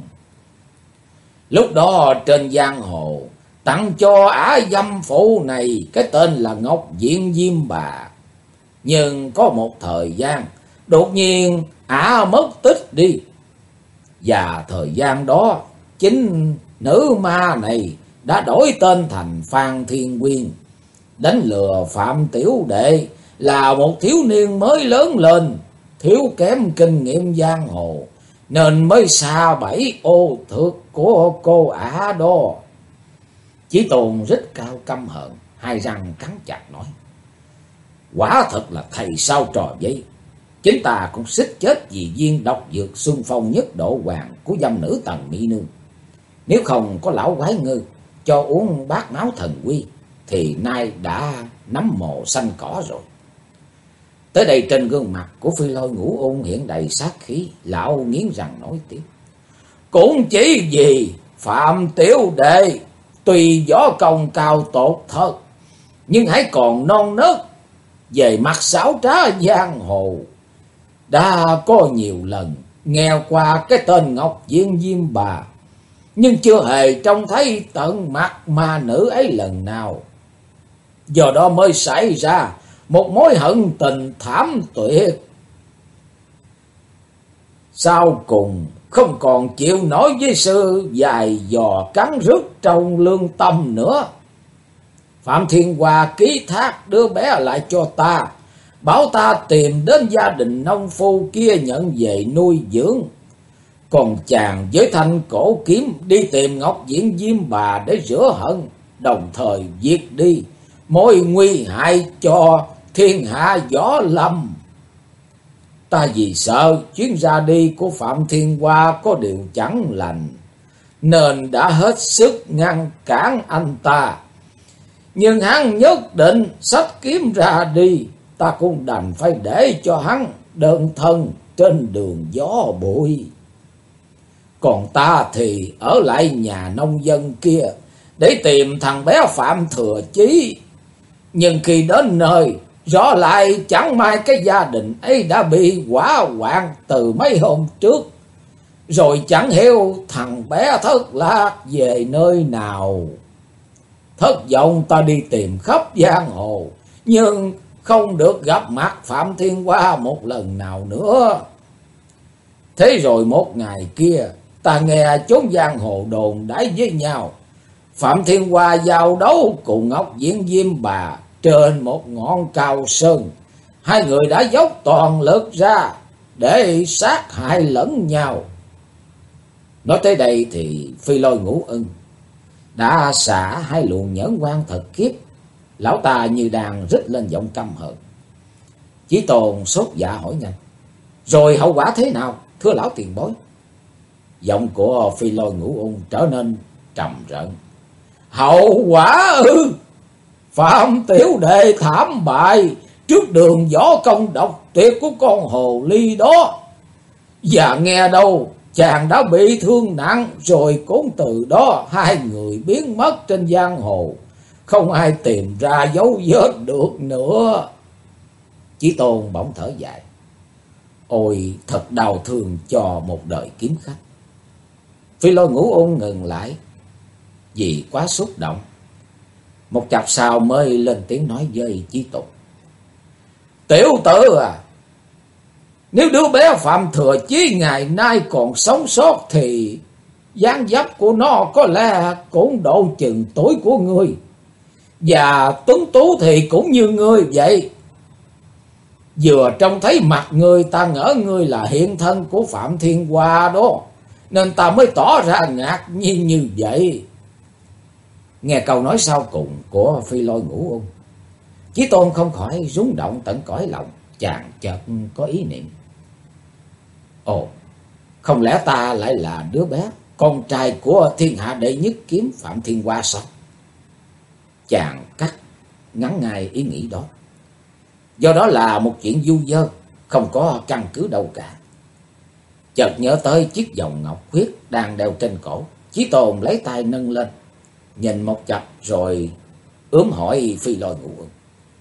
[SPEAKER 1] Lúc đó trên giang hồ tặng cho ả dâm phụ này cái tên là Ngọc Diện Diêm Bà. Nhưng có một thời gian đột nhiên ả mất tích đi. Và thời gian đó chính nữ ma này đã đổi tên thành Phan Thiên Quyên, đánh lừa Phạm Tiểu Đệ là một thiếu niên mới lớn lên, thiếu kém kinh nghiệm giang hồ, nên mới sa bẫy ô thước của cô ả đó. Chí Tôn rít cao căm hận, hai răng cắn chặt nói: Quả thật là thầy sao trò vậy. Chính ta cũng xích chết vì viên độc dược xuân phong nhất độ hoàng của dâm nữ Tần Mỹ Nương. Nếu không có lão quái ngư cho uống bát máu thần quy thì nay đã nắm mồ xanh cỏ rồi. Tới đây trên gương mặt của Phi Lôi Ngũ Ung hiện đầy sát khí. Lão nghiến răng nói tiếp: Cũng chỉ vì Phạm Tiểu Đệ tuy võ công cao tột thật, nhưng hãy còn non nớt về mặt xảo trá giang hồ. Đã có nhiều lần nghe qua cái tên Ngọc Diện Diêm Bà, nhưng chưa hề trông thấy tận mặt ma nữ ấy lần nào. Do đó mới xảy ra một mối hận tình thảm tuyệt. Sau cùng không còn chịu nổi với sự dài dò cắn rứt trong lương tâm nữa. Phạm Thiên Hoa ký thác đứa bé lại cho ta, bảo ta tìm đến gia đình nông phu kia nhận về nuôi dưỡng. Còn chàng với thanh cổ kiếm đi tìm Ngọc Diện Diêm Bà để rửa hận, đồng thời diệt đi mối nguy hại cho thiên hạ võ lâm. Ta vì sợ chuyến ra đi của Phạm Thiên Hoa có điều chẳng lành, nên đã hết sức ngăn cản anh ta. Nhưng hắn nhất định xách kiếm ra đi, ta cũng đành phải để cho hắn đơn thân trên đường gió bụi. Còn ta thì ở lại nhà nông dân kia để tìm thằng bé Phạm Thừa Chí. Nhưng khi đến nơi, rõ lại chẳng may cái gia đình ấy đã bị hỏa hoạn từ mấy hôm trước. Rồi chẳng hiểu thằng bé thất lạc về nơi nào. Thất vọng ta đi tìm khắp giang hồ, nhưng không được gặp mặt Phạm Thiên Hoa một lần nào nữa. Thế rồi một ngày kia, ta nghe chốn giang hồ đồn đãi với nhau, Phạm Thiên Hoa giao đấu cùng Ngọc Diễn Diêm Bà trên một ngọn cao sơn. Hai người đã dốc toàn lực ra để sát hại lẫn nhau. Nói tới đây thì Phi Lôi Ngũ Ưng đã xả hai luồng nhẫn quan thật kiếp. Lão ta như đang rít lên giọng căm hờn. Chí Tôn sốt dạ hỏi nhanh: rồi hậu quả thế nào, thưa lão tiền bối? Giọng của Phi Lôi Ngũ Ưng trở nên trầm rợn. Hậu quả ư? Phạm tiểu đệ thảm bại trước đường võ công độc tuyệt của con hồ ly đó. Và nghe đâu chàng đã bị thương nặng, rồi cũng từ đó hai người biến mất trên giang hồ, không ai tìm ra dấu vết được nữa. Chí Tôn bỗng thở dài. Ôi thật đau thương cho một đời kiếm khách. Phi Lôi Ngũ Ung ngừng lại vì quá xúc động. Một chập sau mới lên tiếng nói với Chí Tôn: tiểu tử à, nếu đứa bé Phạm Thừa Chí ngày nay còn sống sót thì dáng dấp của nó có lẽ cũng độ chừng tuổi của ngươi, và tuấn tú thì cũng như ngươi vậy. Vừa trông thấy mặt ngươi, ta ngỡ ngươi là hiện thân của Phạm Thiên Hoa đó, nên ta mới tỏ ra ngạc nhiên như vậy. Nghe câu nói sau cùng của Phi Lôi Ngũ Ung, Chí Tôn không khỏi rung động tận cõi lòng. Chàng chợt có ý niệm: ồ, không lẽ ta lại là đứa bé con trai của thiên hạ đệ nhất kiếm Phạm Thiên Hoa sao? Chàng cắt ngắn ngay ý nghĩ đó. Do đó là một chuyện du dơ, không có căn cứ đâu cả. Chợt nhớ tới chiếc vòng ngọc khuyết đang đeo trên cổ, Chí Tôn lấy tay nâng lên, nhìn một chập rồi ướm hỏi Phi Lôi Ngũ Ưng: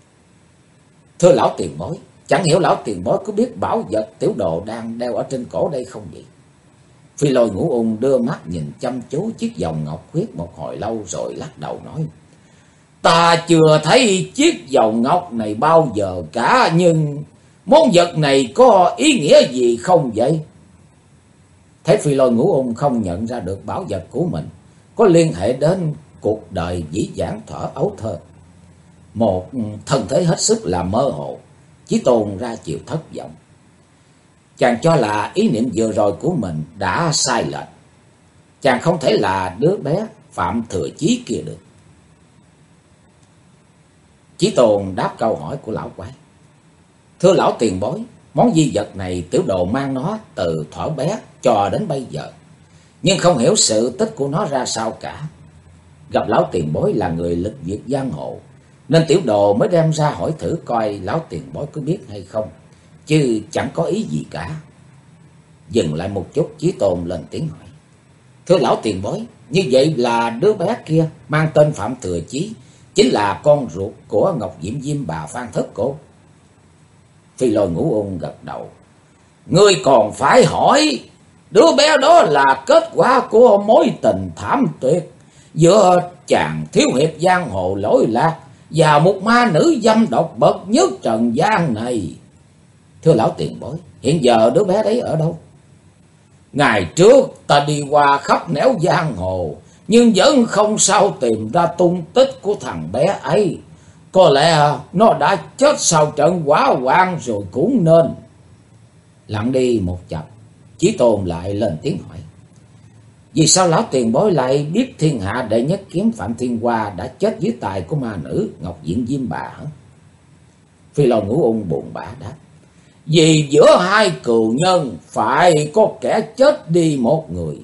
[SPEAKER 1] thưa lão tiền bối, chẳng hiểu lão tiền bối có biết bảo vật tiểu đồ đang đeo ở trên cổ đây không vậy? Phi Lôi Ngũ Ung đưa mắt nhìn chăm chú chiếc vòng ngọc khuyết một hồi lâu rồi lắc đầu nói: ta chưa thấy chiếc vòng ngọc này bao giờ cả, nhưng món vật này có ý nghĩa gì không vậy? Thấy Phi Lôi Ngũ Ung không nhận ra được bảo vật của mình có liên hệ đến cuộc đời dĩ vãng thuở ấu thơ, một thân thế hết sức là mơ hồ, Chí Tôn ra chịu thất vọng. Chàng cho là ý niệm vừa rồi của mình đã sai lệch. Chàng không thể là đứa bé Phạm Thừa Chí kia được. Chí Tôn đáp câu hỏi của lão quái: thưa lão tiền bối, món di vật này tiểu đồ mang nó từ thuở bé cho đến bây giờ, nhưng không hiểu sự tích của nó ra sao cả. Gặp lão tiền bối là người lịch duyệt giang hồ, nên tiểu đồ mới đem ra hỏi thử coi lão tiền bối có biết hay không, chứ chẳng có ý gì cả. Dừng lại một chút, Chí Tôn lên tiếng hỏi: thưa lão tiền bối, như vậy là đứa bé kia mang tên Phạm Thừa Chí chính là con ruột của Ngọc Diễm Diêm Bà Phan Thất cô? Phi Lôi Ngũ Ung gật đầu: ngươi còn phải hỏi, đứa bé đó là kết quả của mối tình thảm tuyệt giữa chàng thiếu hiệp giang hồ lỗi lạc và một ma nữ dâm độc bậc nhất trần gian này. Thưa lão tiền bối, hiện giờ đứa bé đấy ở đâu? Ngày trước ta đi qua khắp nẻo giang hồ, nhưng vẫn không sao tìm ra tung tích của thằng bé ấy. Có lẽ nó đã chết sau trận hỏa hoạn rồi cũng nên. Lặng đi một chập, Chí Tôn lại lên tiếng hỏi: vì sao lão tiền bối lại biết thiên hạ đệ nhất kiếm Phạm Thiên Hoa đã chết dưới tay của ma nữ Ngọc Diện Diêm Bà hả? Phi Lôi Ngũ Ung buồn bã đáp: vì giữa hai cừu nhân phải có kẻ chết đi một người,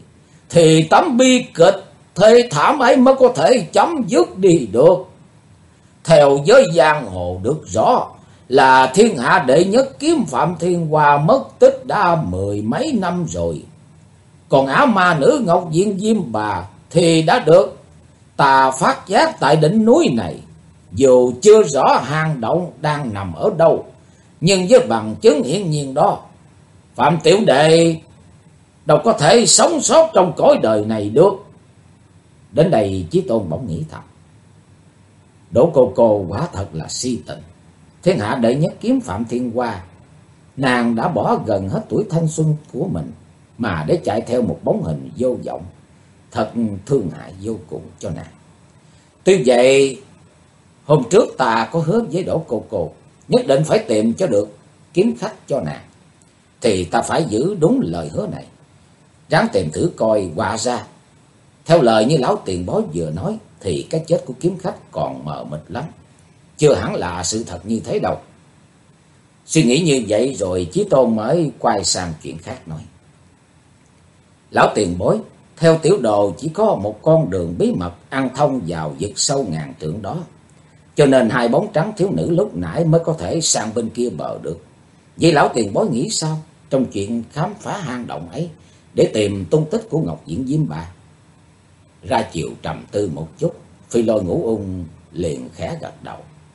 [SPEAKER 1] thì tấm bi kịch thê thảm ấy mới có thể chấm dứt đi được. Theo giới giang hồ được rõ là thiên hạ đệ nhất kiếm Phạm Thiên Hoa mất tích đã mười mấy năm rồi. Còn ả ma nữ Ngọc Diện Diêm Bà thì đã được ta phát giác tại đỉnh núi này. Dù chưa rõ hang động đang nằm ở đâu, nhưng với bằng chứng hiển nhiên đó, Phạm tiểu đệ đâu có thể sống sót trong cõi đời này được. Đến đây Chí Tôn bỗng nghĩ thầm, Đỗ cô quả thật là si tình. Thiên hạ đệ nhất kiếm Phạm Thiên Hoa, nàng đã bỏ gần hết tuổi thanh xuân của mình mà để chạy theo một bóng hình vô vọng, thật thương hại vô cùng cho nàng. Tuy vậy, hôm trước ta có hứa với Đỗ cô nhất định phải tìm cho được kiếm khách cho nàng, thì ta phải giữ đúng lời hứa này. Ráng tìm thử coi quả ra theo lời như lão tiền bối vừa nói thì cái chết của kiếm khách còn mờ mịt lắm, chưa hẳn là sự thật như thế đâu. Suy nghĩ như vậy rồi Chí Tôn mới quay sang chuyện khác nói, lão tiền bối, theo tiểu đồ chỉ có một con đường bí mật ăn thông vào vực sâu ngàn trượng đó, cho nên hai bóng trắng thiếu nữ lúc nãy mới có thể sang bên kia bờ được. Vậy lão tiền bối nghĩ sao trong chuyện khám phá hang động ấy để tìm tung tích của Ngọc Diện Diêm Bà? Ra chiều trầm tư một chút, Phi Lôi Ngũ Ung liền khẽ gật đầu.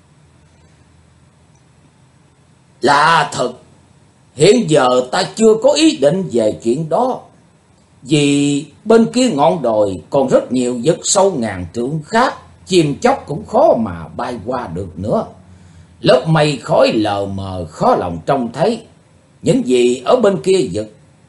[SPEAKER 1] Là thật, hiện giờ ta chưa có ý định về chuyện đó, vì bên kia ngọn đồi còn rất nhiều vực sâu ngàn trượng khác, chim chóc cũng khó mà bay qua được nữa. Lớp mây khói lờ mờ khó lòng trông thấy những gì ở bên kia vực.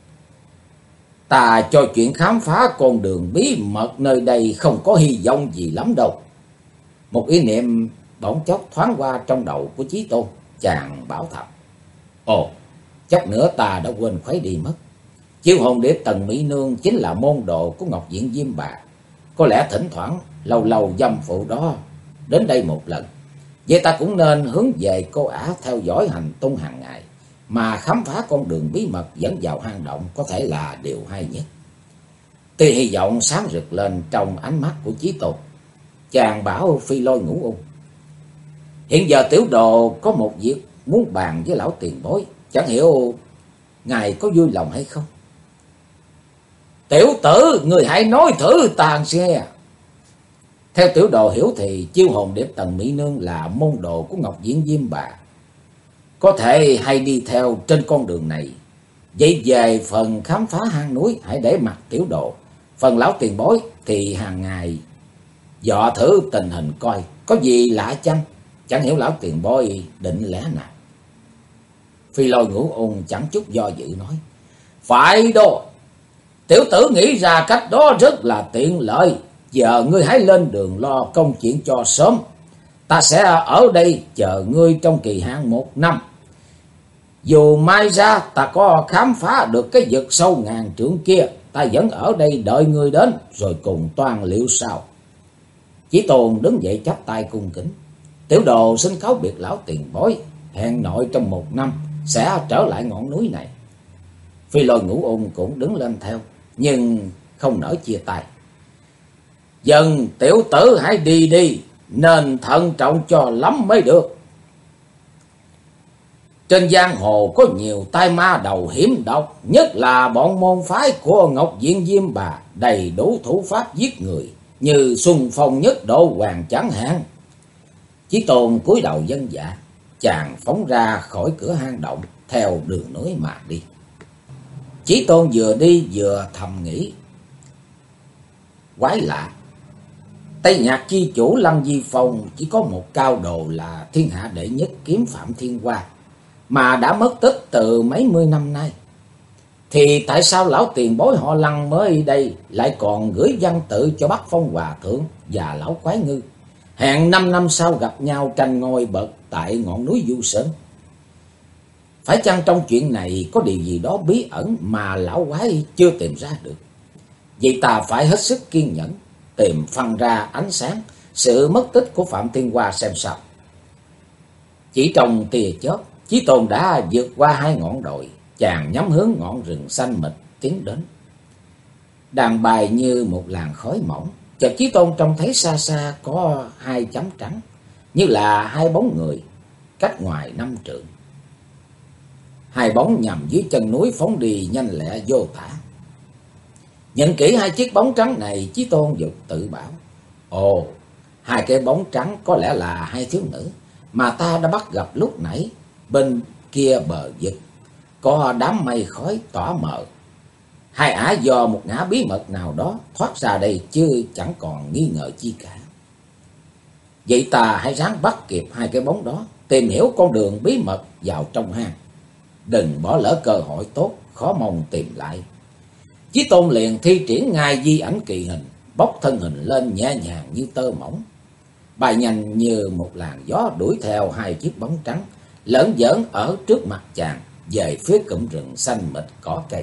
[SPEAKER 1] Ta cho chuyện khám phá con đường bí mật nơi đây không có hy vọng gì lắm đâu. Một ý niệm bỗng chốc thoáng qua trong đầu của Chí Tôn, chàng bảo thầm, ồ, chốc nữa ta đã quên khuấy đi mất. Chiêu hồn điệp Tần Mỹ Nương chính là môn đồ của Ngọc Diện Diêm Bà. Có lẽ thỉnh thoảng lâu lâu dâm phụ đó đến đây một lần. Vậy ta cũng nên hướng về cô ả theo dõi hành tung hàng ngày, mà khám phá con đường bí mật dẫn vào hang động có thể là điều hay nhất. Tuy hy vọng sáng rực lên trong ánh mắt của Chí Tôn, chàng bảo Phi Lôi Ngũ Ung, hiện giờ tiểu đồ có một việc muốn bàn với lão tiền bối, chẳng hiểu ngài có vui lòng hay không? Tiểu tử, người hãy nói thử tàn xe. Theo tiểu đồ hiểu thì chiêu hồn điệp Tần Mỹ Nương là môn đồ của Ngọc Diện Diêm Bà, có thể hay đi theo trên con đường này. Vậy về phần khám phá hang núi hãy để mặc tiểu đồ, phần lão tiền bối thì hàng ngày dò thử tình hình coi có gì lạ chăng, chẳng hiểu lão tiền bối định lẽ nào. Phi Lôi Ngũ Ung chẳng chút do dự nói, phải đó, tiểu tử nghĩ ra cách đó rất là tiện lợi. Giờ ngươi hãy lên đường lo công chuyện cho sớm, ta sẽ ở đây chờ ngươi trong kỳ hạn 1 năm. Dù mai ra ta có khám phá được cái vực sâu ngàn trượng kia, ta vẫn ở đây đợi ngươi đến rồi cùng toan liệu sao. Chí Tôn đứng dậy chắp tay cung kính, tiểu đồ xin cáo biệt lão tiền bối, hẹn nội trong 1 năm sẽ trở lại ngọn núi này. Phi Lôi Ngũ Ung cũng đứng lên theo, nhưng không nỡ chia tay. Dần tiểu tử hãy đi đi, nên thận trọng cho lắm mới được. Trên giang hồ có nhiều tai ma đầu hiểm độc, nhất là bọn môn phái của Ngọc Diện Diêm Bà đầy đủ thủ pháp giết người, như Xuân Phong Nhất Độ Hoàng chẳng hạn. Chí Tôn cúi đầu vâng dạ, chàng phóng ra khỏi cửa hang động theo đường núi mà đi. Chí Tôn vừa đi vừa thầm nghĩ, quái lạ, Tây Nhạc chi chủ Lăng Di Phong chỉ có một cao đồ là thiên hạ đệ nhất kiếm Phạm Thiên Hoa, mà đã mất tích từ mấy mươi năm nay. Thì tại sao lão tiền bối họ Lăng mới đây lại còn gửi văn tự cho Bắc Phong Hòa Thượng và lão Quái Ngư, hẹn 5 năm sau gặp nhau tranh ngôi bậc tại ngọn núi Du Sơn? Phải chăng trong chuyện này có điều gì đó bí ẩn mà lão quái chưa tìm ra được? Vậy ta phải hết sức kiên nhẫn, tìm phân ra ánh sáng sự mất tích của Phạm Thiên Hoa xem sao. Chỉ trong tia chớp, Chí Tôn đã vượt qua 2 ngọn đồi, chàng nhắm hướng ngọn rừng xanh mịt tiến đến. đang bay như một làn khói mỏng. Chợt Chí Tôn trông thấy xa xa có hai chấm trắng, như là hai bóng người, cách ngoài 5 trượng. Hai bóng nhằm dưới chân núi phóng đi nhanh lẹ vô tả. Nhìn kỹ hai chiếc bóng trắng này, Chí Tôn dục tự bảo: ồ, hai cái bóng trắng có lẽ là hai thiếu nữ mà ta đã bắt gặp lúc nãy. Bên kia bờ vực có đám mây khói tỏa mờ. Hai ả do một ngã bí mật nào đó thoát ra đây, chứ chẳng còn nghi ngờ chi cả. Vậy ta hãy ráng bắt kịp hai cái bóng đó, tìm hiểu con đường bí mật vào trong hang. Đừng bỏ lỡ cơ hội tốt, khó mong tìm lại. Chí Tôn liền thi triển ngay di ảnh kỳ hình, bốc thân hình lên nhẹ nhàng như tơ mỏng, bay nhanh như một làn gió đuổi theo hai chiếc bóng trắng lởn giởn ở trước mặt chàng về phía cụm rừng xanh mịt cỏ cây.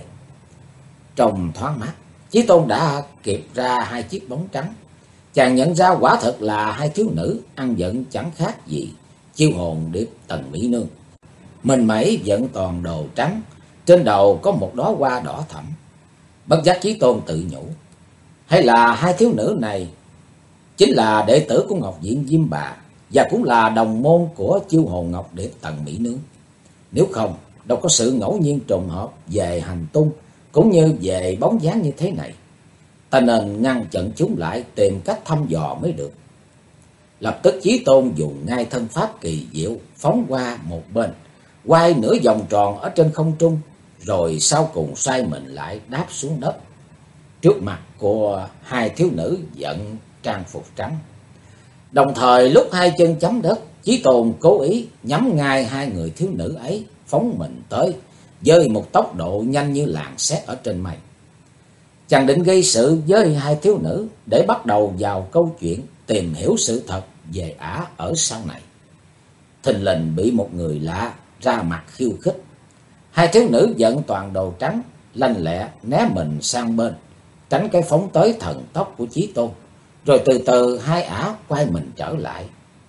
[SPEAKER 1] Trong thoáng mát, Chí Tôn đã kịp ra hai chiếc bóng trắng. Chàng nhận ra quả thật là hai thiếu nữ ăn vận chẳng khác gì chiêu hồn điệp Tần Mỹ Nương. Mình mẩy vẫn toàn đồ trắng, trên đầu có một đóa hoa đỏ thẫm. Bất giác Chí Tôn tự nhủ, hay là hai thiếu nữ này chính là đệ tử của Ngọc Diện Diêm Bà, và cũng là đồng môn của chiêu hồn Ngọc Điệp Tần Mỹ Nương. Nếu không, đâu có sự ngẫu nhiên trùng hợp về hành tung cũng như về bóng dáng như thế này. Ta nên ngăn chặn chúng lại, tìm cách thăm dò mới được. Lập tức Chí Tôn dùng ngay thân pháp kỳ diệu, phóng qua một bên, quay nửa vòng tròn ở trên không trung, rồi sau cùng xoay mình lại đáp xuống đất, trước mặt của hai thiếu nữ vận trang phục trắng. Đồng thời lúc hai chân chấm đất, Chí Tôn cố ý nhắm ngay hai người thiếu nữ ấy, phóng mình tới với một tốc độ nhanh như làn sét ở trên mây. Chàng định gây sự với hai thiếu nữ để bắt đầu vào câu chuyện tìm hiểu sự thật về ả ở sau này. Thình lình bị một người lạ ra mặt khiêu khích. Hai thiếu nữ vận toàn đồ trắng, lanh lẹ né mình sang bên, tránh cái phóng tới thần tốc của Chí Tôn. Rồi từ từ hai ả quay mình trở lại.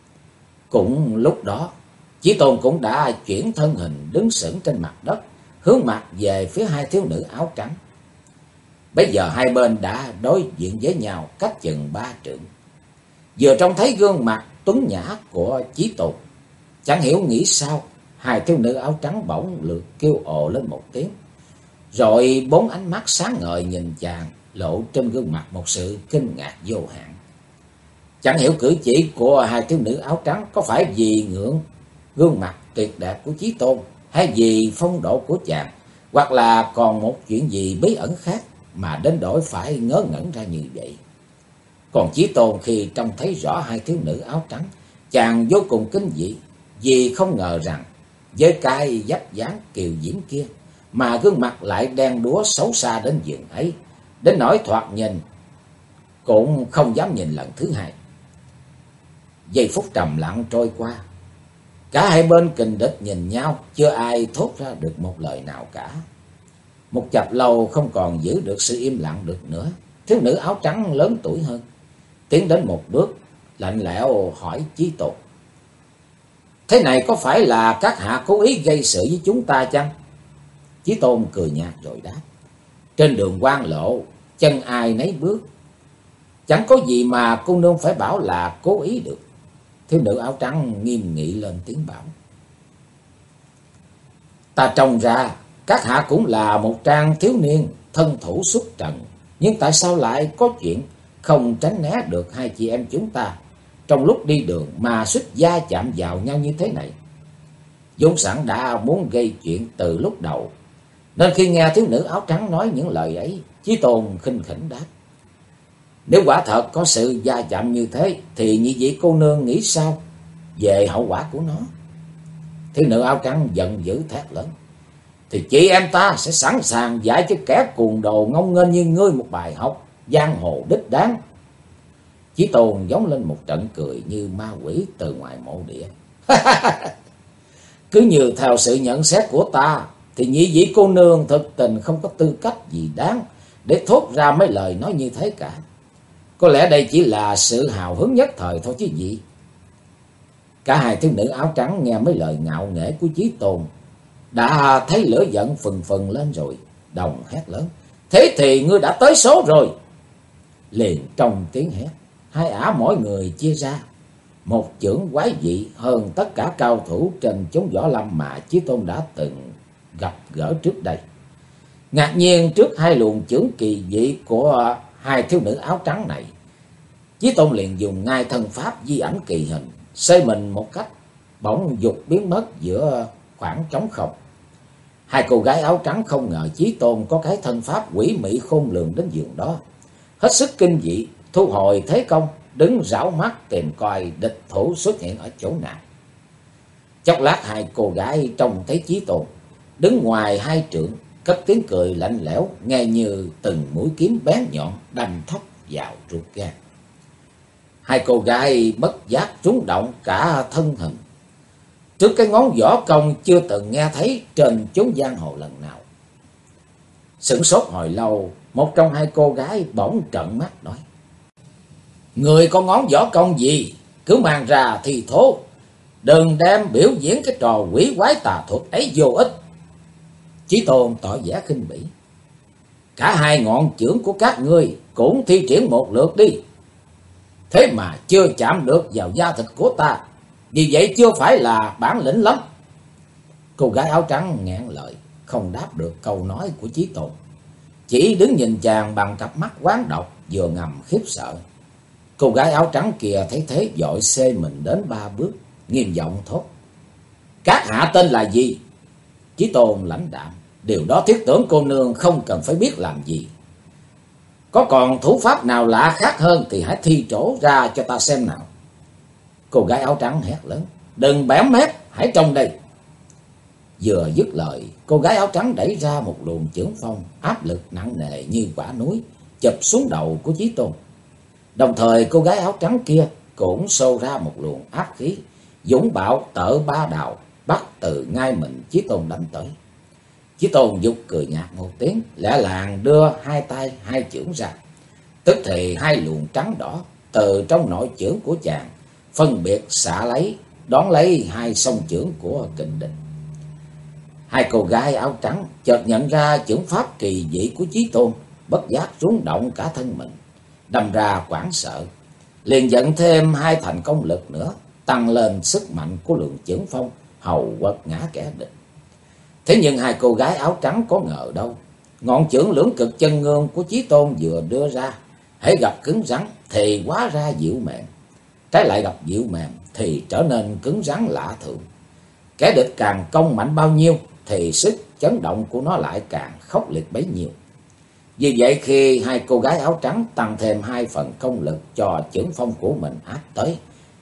[SPEAKER 1] Cũng lúc đó, Chí Tôn cũng đã chuyển thân hình đứng sững trên mặt đất, hướng mặt về phía hai thiếu nữ áo trắng. Bây giờ hai bên đã đối diện với nhau cách chừng 3 trượng. Vừa trông thấy gương mặt tuấn nhã của Chí Tôn, chẳng hiểu nghĩ sao, hai thiếu nữ áo trắng bỗng lượt kêu ồ lên một tiếng. Rồi bốn ánh mắt sáng ngời nhìn chàng, lộ trên gương mặt một sự kinh ngạc vô hạn. Chẳng hiểu cử chỉ của hai thiếu nữ áo trắng có phải vì ngưỡng gương mặt tuyệt đẹp của Chí Tôn, hay vì phong độ của chàng, hoặc là còn một chuyện gì bí ẩn khác mà đến đổi phải ngớ ngẩn ra như vậy. Còn Chí Tôn khi trông thấy rõ hai thiếu nữ áo trắng, chàng vô cùng kinh dị, vì không ngờ rằng với cái vóc dáng kiều diễm kia mà gương mặt lại đen đúa xấu xa đến giường ấy, đến nỗi thoạt nhìn cũng không dám nhìn lần thứ hai. Giây phút trầm lặng trôi qua, cả hai bên kình địch nhìn nhau, chưa ai thốt ra được một lời nào cả. Một chập lâu không còn giữ được sự im lặng được nữa, thiếu nữ áo trắng lớn tuổi hơn tiến đến một bước, lạnh lẽo hỏi Chí Tôn: thế này có phải là các hạ cố ý gây sự với chúng ta chăng? Chí Tôn cười nhạt rồi đáp: trên đường quan lộ, chân ai nấy bước, chẳng có gì mà cô nương phải bảo là cố ý được. Thiếu nữ áo trắng nghiêm nghị lên tiếng bảo: ta trông ra các hạ cũng là một trang thiếu niên thân thủ xuất trần, nhưng tại sao lại có chuyện không tránh né được hai chị em chúng ta trong lúc đi đường mà suýt va chạm vào nhau như thế này? Vốn sẵn đã muốn gây chuyện từ lúc đầu, nên khi nghe thiếu nữ áo trắng nói những lời ấy, Chí Tôn khinh khỉnh đáp: nếu quả thật có sự va chạm như thế, thì nhị vị cô nương nghĩ sao về hậu quả của nó? Thiếu nữ áo trắng giận dữ thét lớn: thì chị em ta sẽ sẵn sàng dạy cho kẻ cuồng đồ ngông nghênh như ngươi một bài học giang hồ đích đáng. Chí Tôn giống lên một trận cười như ma quỷ từ ngoài mộ địa. Cứ như theo sự nhận xét của ta, thì nhị vị cô nương thực tình không có tư cách gì đáng để thốt ra mấy lời nói như thế cả. Có lẽ đây chỉ là sự hào hứng nhất thời thôi chứ gì. Cả hai thiếu nữ áo trắng nghe mấy lời ngạo nghễ của Chí Tôn đã thấy lửa giận phừng phừng lên rồi, đồng hét lớn: Thế thì ngươi đã tới số rồi. Liền trong tiếng hét, hai ả mỗi người chia ra. Một chưởng quái dị hơn tất cả cao thủ trên chốn võ lâm mà Chí Tôn đã từng gặp gỡ trước đây. Ngạc nhiên trước hai luồng chưởng kỳ dị của hai thiếu nữ áo trắng này, Chí Tôn liền dùng ngay thân pháp di ảnh kỳ hình, xây mình một cách bỗng dục biến mất giữa khoảng trống không. Hai cô gái áo trắng không ngờ Chí Tôn có cái thân pháp quỷ mị khôn lường đến giường đó, hết sức kinh dị, thu hồi thế công, đứng rảo mắt tìm coi địch thủ xuất hiện ở chỗ nào. Chốc lát hai cô gái trông thấy Chí Tôn đứng ngoài hai trượng, cất tiếng cười lạnh lẽo, nghe như từng mũi kiếm bén nhọn đâm thóc vào ruột gan. Hai cô gái bất giác rung động cả thân hình trước cái ngón võ công chưa từng nghe thấy trên chốn giang hồ lần nào. Sửng sốt hồi lâu, một trong hai cô gái bỗng trợn mắt nói: Người có ngón võ công gì, cứ mang ra thì thố, đừng đem biểu diễn cái trò quỷ quái tà thuật ấy vô ích. Chí Tôn tỏ vẻ khinh bỉ: Cả hai ngọn chưởng của các ngươi cũng thi triển một lượt đi. Thế mà chưa chạm được vào da thịt của ta, vì vậy chưa phải là bản lĩnh lắm. Cô gái áo trắng nghẹn lời, không đáp được câu nói của Chí Tôn, chỉ đứng nhìn chàng bằng cặp mắt quán độc, vừa ngầm khiếp sợ. Cô gái áo trắng kia thấy thế vội xê mình đến 3 bước, nghiêm giọng thốt: Các hạ tên là gì? Chí Tôn lãnh đạm: Điều đó thiết tưởng cô nương không cần phải biết làm gì. Có còn thủ pháp nào lạ khác hơn thì hãy thi trổ ra cho ta xem nào. Cô gái áo trắng hét lớn: Đừng bẽm mép, hãy trông đây. Vừa dứt lời, cô gái áo trắng đẩy ra một luồng chưởng phong áp lực nặng nề như quả núi chụp xuống đầu của Chí Tôn. Đồng thời cô gái áo trắng kia cũng xô ra một luồng áp khí dũng bạo tở ba đạo, bắt từ ngay mình Chí Tôn đánh tới. Chí Tôn giục cười nhạt một tiếng, lẹ làng đưa hai tay hai chưởng ra. Tức thì hai luồng trắng đỏ từ trong nội chưởng của chàng phân biệt xạ lấy, đón lấy hai song chưởng của kình địch. Hai cô gái áo trắng chợt nhận ra chưởng pháp kỳ dị của Chí Tôn, bất giác rung động cả thân mình, đâm ra hoảng sợ, liền dẫn thêm hai thành công lực nữa, tăng lên sức mạnh của lượng chưởng phong, hầu quật ngã kẻ địch. Thế nhưng hai cô gái áo trắng có ngờ đâu, ngọn chưởng lưỡng cực chân ngương của Chí Tôn vừa đưa ra, hễ gặp cứng rắn thì hóa ra dịu mềm, trái lại gặp dịu mềm thì trở nên cứng rắn lạ thường. Kẻ địch càng công mạnh bao nhiêu thì sức chấn động của nó lại càng khốc liệt bấy nhiêu. Vì vậy khi hai cô gái áo trắng tăng thêm 2 phần công lực cho chưởng phong của mình áp tới,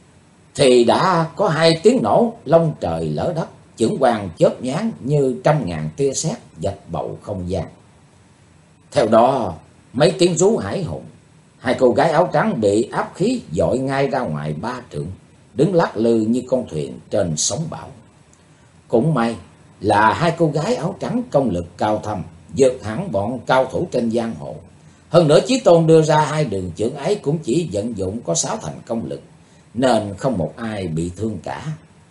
[SPEAKER 1] thì đã có 2 tiếng nổ long trời lở đất, chưởng quang chớp nhoáng như trăm ngàn tia sét vạch bầu không gian. Theo đó mấy tiếng rú hãi hùng, hai cô gái áo trắng bị áp khí dội ngay ra ngoài 3 trượng, đứng lắc lư như con thuyền trên sóng bão. Cũng may là hai cô gái áo trắng công lực cao thâm, vượt hẳn bọn cao thủ trên giang hồ. Hơn nữa Chí Tôn đưa ra 2 đường chưởng ấy cũng chỉ vận dụng có 6 thành công lực, nên không một ai bị thương cả.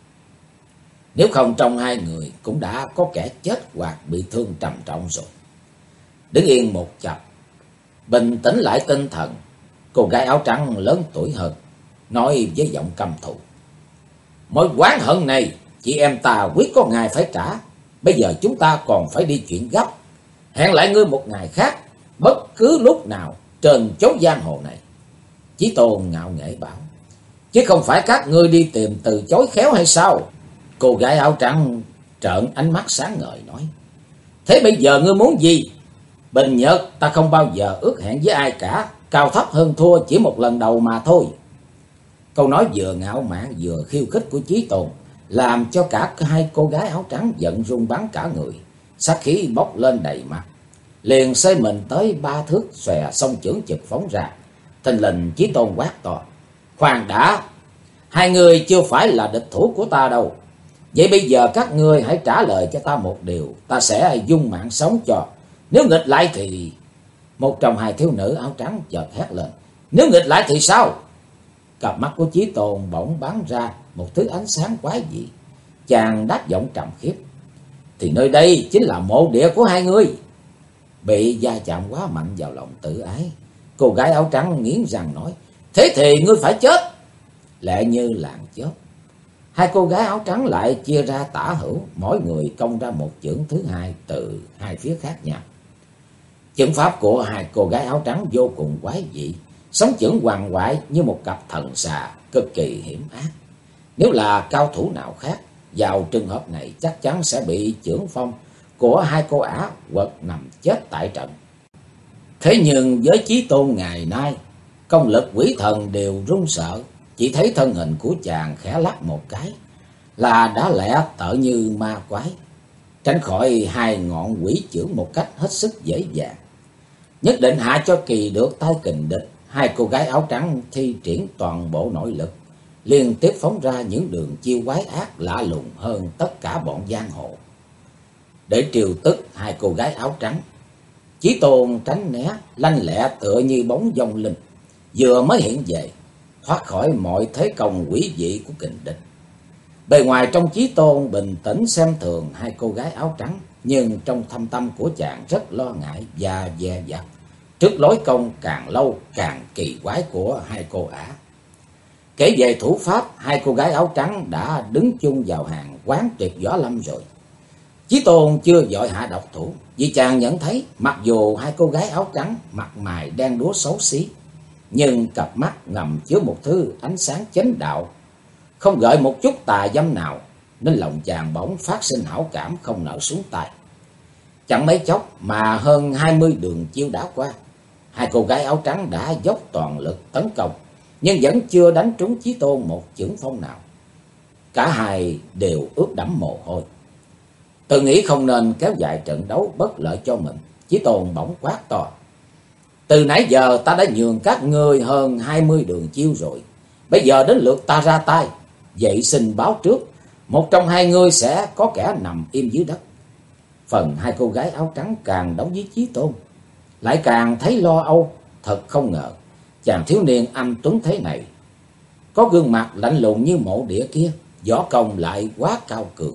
[SPEAKER 1] Nếu không trong 2 người cũng đã có kẻ chết hoặc bị thương trầm trọng rồi. Đứng yên một chập, bình tĩnh lại tinh thần, cô gái áo trắng lớn tuổi hơn nói với giọng căm thù: Mối oán hận này chị em ta quyết có ngày phải trả. Bây giờ chúng ta còn phải đi chuyện gấp, hẹn lại ngươi một ngày khác, bất cứ lúc nào trên chốn giang hồ này. Chí Tôn ngạo nghễ bảo: Chứ không phải các ngươi đi tìm từ chối khéo hay sao? Cô gái áo trắng trợn ánh mắt sáng ngời nói: Thế bây giờ ngươi muốn gì? Bình nhật ta không bao giờ ước hẹn với ai cả, cao thấp hơn thua chỉ một lần đầu mà thôi. Câu nói vừa ngạo mạn vừa khiêu khích của Chí Tôn làm cho cả 2 cô gái áo trắng giận run bắn cả người, sát khí bốc lên đầy mặt, liền xơi mình tới 3 thước, xòe song chưởng chực phóng ra. Thình lình Chí Tôn quát to: Khoan đã, 2 người chưa phải là địch thủ của ta đâu. Vậy bây giờ các ngươi hãy trả lời cho ta một điều, ta sẽ dung mạng sống cho. Nếu nghịch lại thì... Một trong 2 thiếu nữ áo trắng chợt hét lên: Nếu nghịch lại thì sao? Cặp mắt của Chí Tôn bỗng bắn ra một thứ ánh sáng quái dị. Chàng đáp giọng trầm khiếp: Thì nơi đây chính là mộ địa của 2 người. bị va chạm quá mạnh vào lòng tự ái. Cô gái áo trắng nghiến răng nói: "Thế thì ngươi phải chết!" Lẹ như làn chớp, hai cô gái áo trắng lại chia ra tả hữu, mỗi người công ra một chưởng thứ hai từ hai phía khác nhau. Chưởng pháp của hai cô gái áo trắng vô cùng quái dị, sóng chưởng hoàng hoại như một cặp thần xà cực kỳ hiểm ác. Nếu là cao thủ nào khác, vào trường hợp này chắc chắn sẽ bị chưởng phong của hai cô ả quật nằm chết tại trận. Thế nhưng với Chí Tôn ngày nay, công lực quỷ thần đều run sợ, chỉ thấy thân hình của chàng khẽ lắc một cái là đã lẹ tợ như ma quái, tránh khỏi hai ngọn quỷ chưởng một cách hết sức dễ dàng. Nhất định hạ cho kỳ được tay kình địch, hai cô gái áo trắng thi triển toàn bộ nội lực, liên tiếp phóng ra những đường chiêu quái ác lạ lùng hơn tất cả bọn giang hồ. Để trêu tức hai cô gái áo trắng, Chí Tôn tránh né lanh lẹ tựa như bóng dông linh, vừa mới hiện về, thoát khỏi mọi thế công quỷ dị của kình địch. Bề ngoài trong Chí Tôn bình tĩnh xem thường hai cô gái áo trắng, nhưng trong thâm tâm của chàng rất lo ngại và dè dặt trước lối công càng lâu càng kỳ quái của hai cô ả. Kể về thủ pháp, hai cô gái áo trắng đã đứng chung vào hàng quán tuyệt võ lâm rồi. Chí Tôn chưa vội hạ độc thủ, vì chàng nhận thấy mặc dù hai cô gái áo trắng mặt mày đen đúa xấu xí, nhưng cặp mắt ngầm chứa một thứ ánh sáng chánh đạo, không gợi một chút tà dâm nào, nên lòng chàng bỗng phát sinh hảo cảm không nỡ xuống tay. Chẳng mấy chốc mà hơn 20 đường chiêu đã qua, hai cô gái áo trắng đã dốc toàn lực tấn công, nhưng vẫn chưa đánh trúng Chí Tôn một chưởng phong nào. Cả hai đều ướt đẫm mồ hôi. Tự nghĩ không nên kéo dài trận đấu bất lợi cho mình, Chí Tôn bỗng quát to: "Từ nãy giờ ta đã nhường các ngươi hơn 20 đường chiêu rồi, bây giờ đến lượt ta ra tay. Vậy xin báo trước, một trong hai ngươi sẽ có kẻ nằm im dưới đất." Phần hai cô gái áo trắng càng đấu với Chí Tôn, lại càng thấy lo âu. Thật không ngờ, chàng thiếu niên anh tuấn thế này, có gương mặt lạnh lùng như mộ địa kia, võ công lại quá cao cường.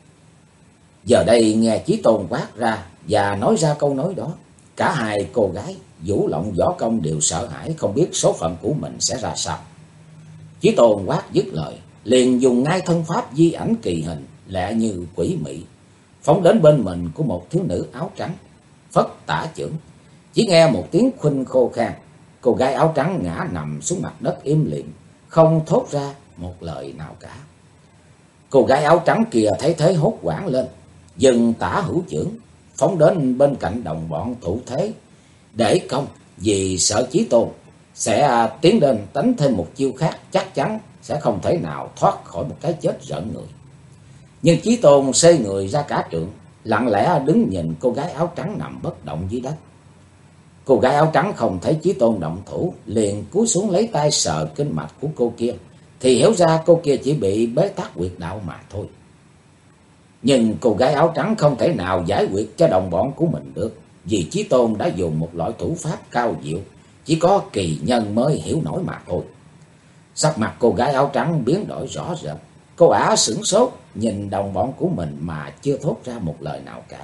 [SPEAKER 1] Giờ đây nghe Chí Tôn quát ra và nói ra câu nói đó, cả hai cô gái vũ lộng võ công đều sợ hãi, không biết số phận của mình sẽ ra sao. Chí Tôn quát dứt lời, liền dùng ngay thân pháp di ảnh kỳ hình, lẹ như quỷ mị, phóng đến bên mình của một thiếu nữ áo trắng, phất tả chưởng. Chỉ nghe một tiếng khuynh khô khan, cô gái áo trắng ngã nằm xuống mặt đất im lìm, không thốt ra một lời nào cả. Cô gái áo trắng kia thấy thế hốt hoảng lên, dừng tả hữu chưởng, phóng đến bên cạnh đồng bọn thủ thế để công, vì sợ Chí Tôn sẽ tiến đến đánh thêm một chiêu khác, chắc chắn sẽ không thể nào thoát khỏi một cái chết rợn người. Nhưng Chí Tôn xê người ra cả trượng, lặng lẽ đứng nhìn cô gái áo trắng nằm bất động dưới đất. Cô gái áo trắng không thấy Chí Tôn động thủ, liền cúi xuống lấy tay sờ kinh mạch của cô kia, thì hiểu ra cô kia chỉ bị bế tắc huyệt đạo mà thôi. Nhưng cô gái áo trắng không thể nào giải quyết cho đồng bọn của mình được, vì Chí Tôn đã dùng một loại thủ pháp cao diệu, chỉ có kỳ nhân mới hiểu nổi mà thôi. Sắc mặt cô gái áo trắng biến đổi rõ rệt, cô ả sửng sốt nhìn đồng bọn của mình mà chưa thốt ra một lời nào cả.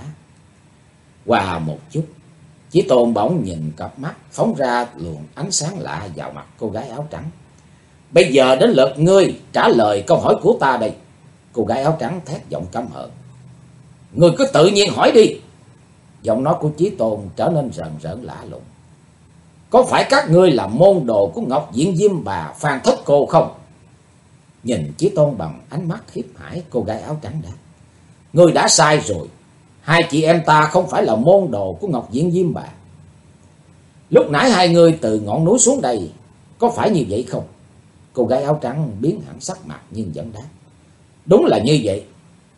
[SPEAKER 1] Qua một chút, Chí Tôn bỗng nhìn cặp mắt phóng ra luồng ánh sáng lạ vào mặt cô gái áo trắng. "Bây giờ đến lượt ngươi trả lời câu hỏi của ta đây." Cô gái áo trắng thét giọng căm hờn: "Ngươi cứ tự nhiên hỏi đi." Giọng nói của Chí Tôn trở nên rờn rợn lạ lùng: "Có phải các ngươi là môn đồ của Ngọc Diện Diêm Bà Phan Thất Cô không?" Nhìn Chí Tôn bằng ánh mắt khiếp hải, cô gái áo trắng đáp: "Ngươi đã sai rồi. Hai chị em ta không phải là môn đồ của Ngọc Diện Diêm Bà. Lúc nãy hai người từ ngọn núi xuống đây, có phải như vậy không?" Cô gái áo trắng biến hẳn sắc mặt nhưng vẫn đáp: "Đúng là như vậy."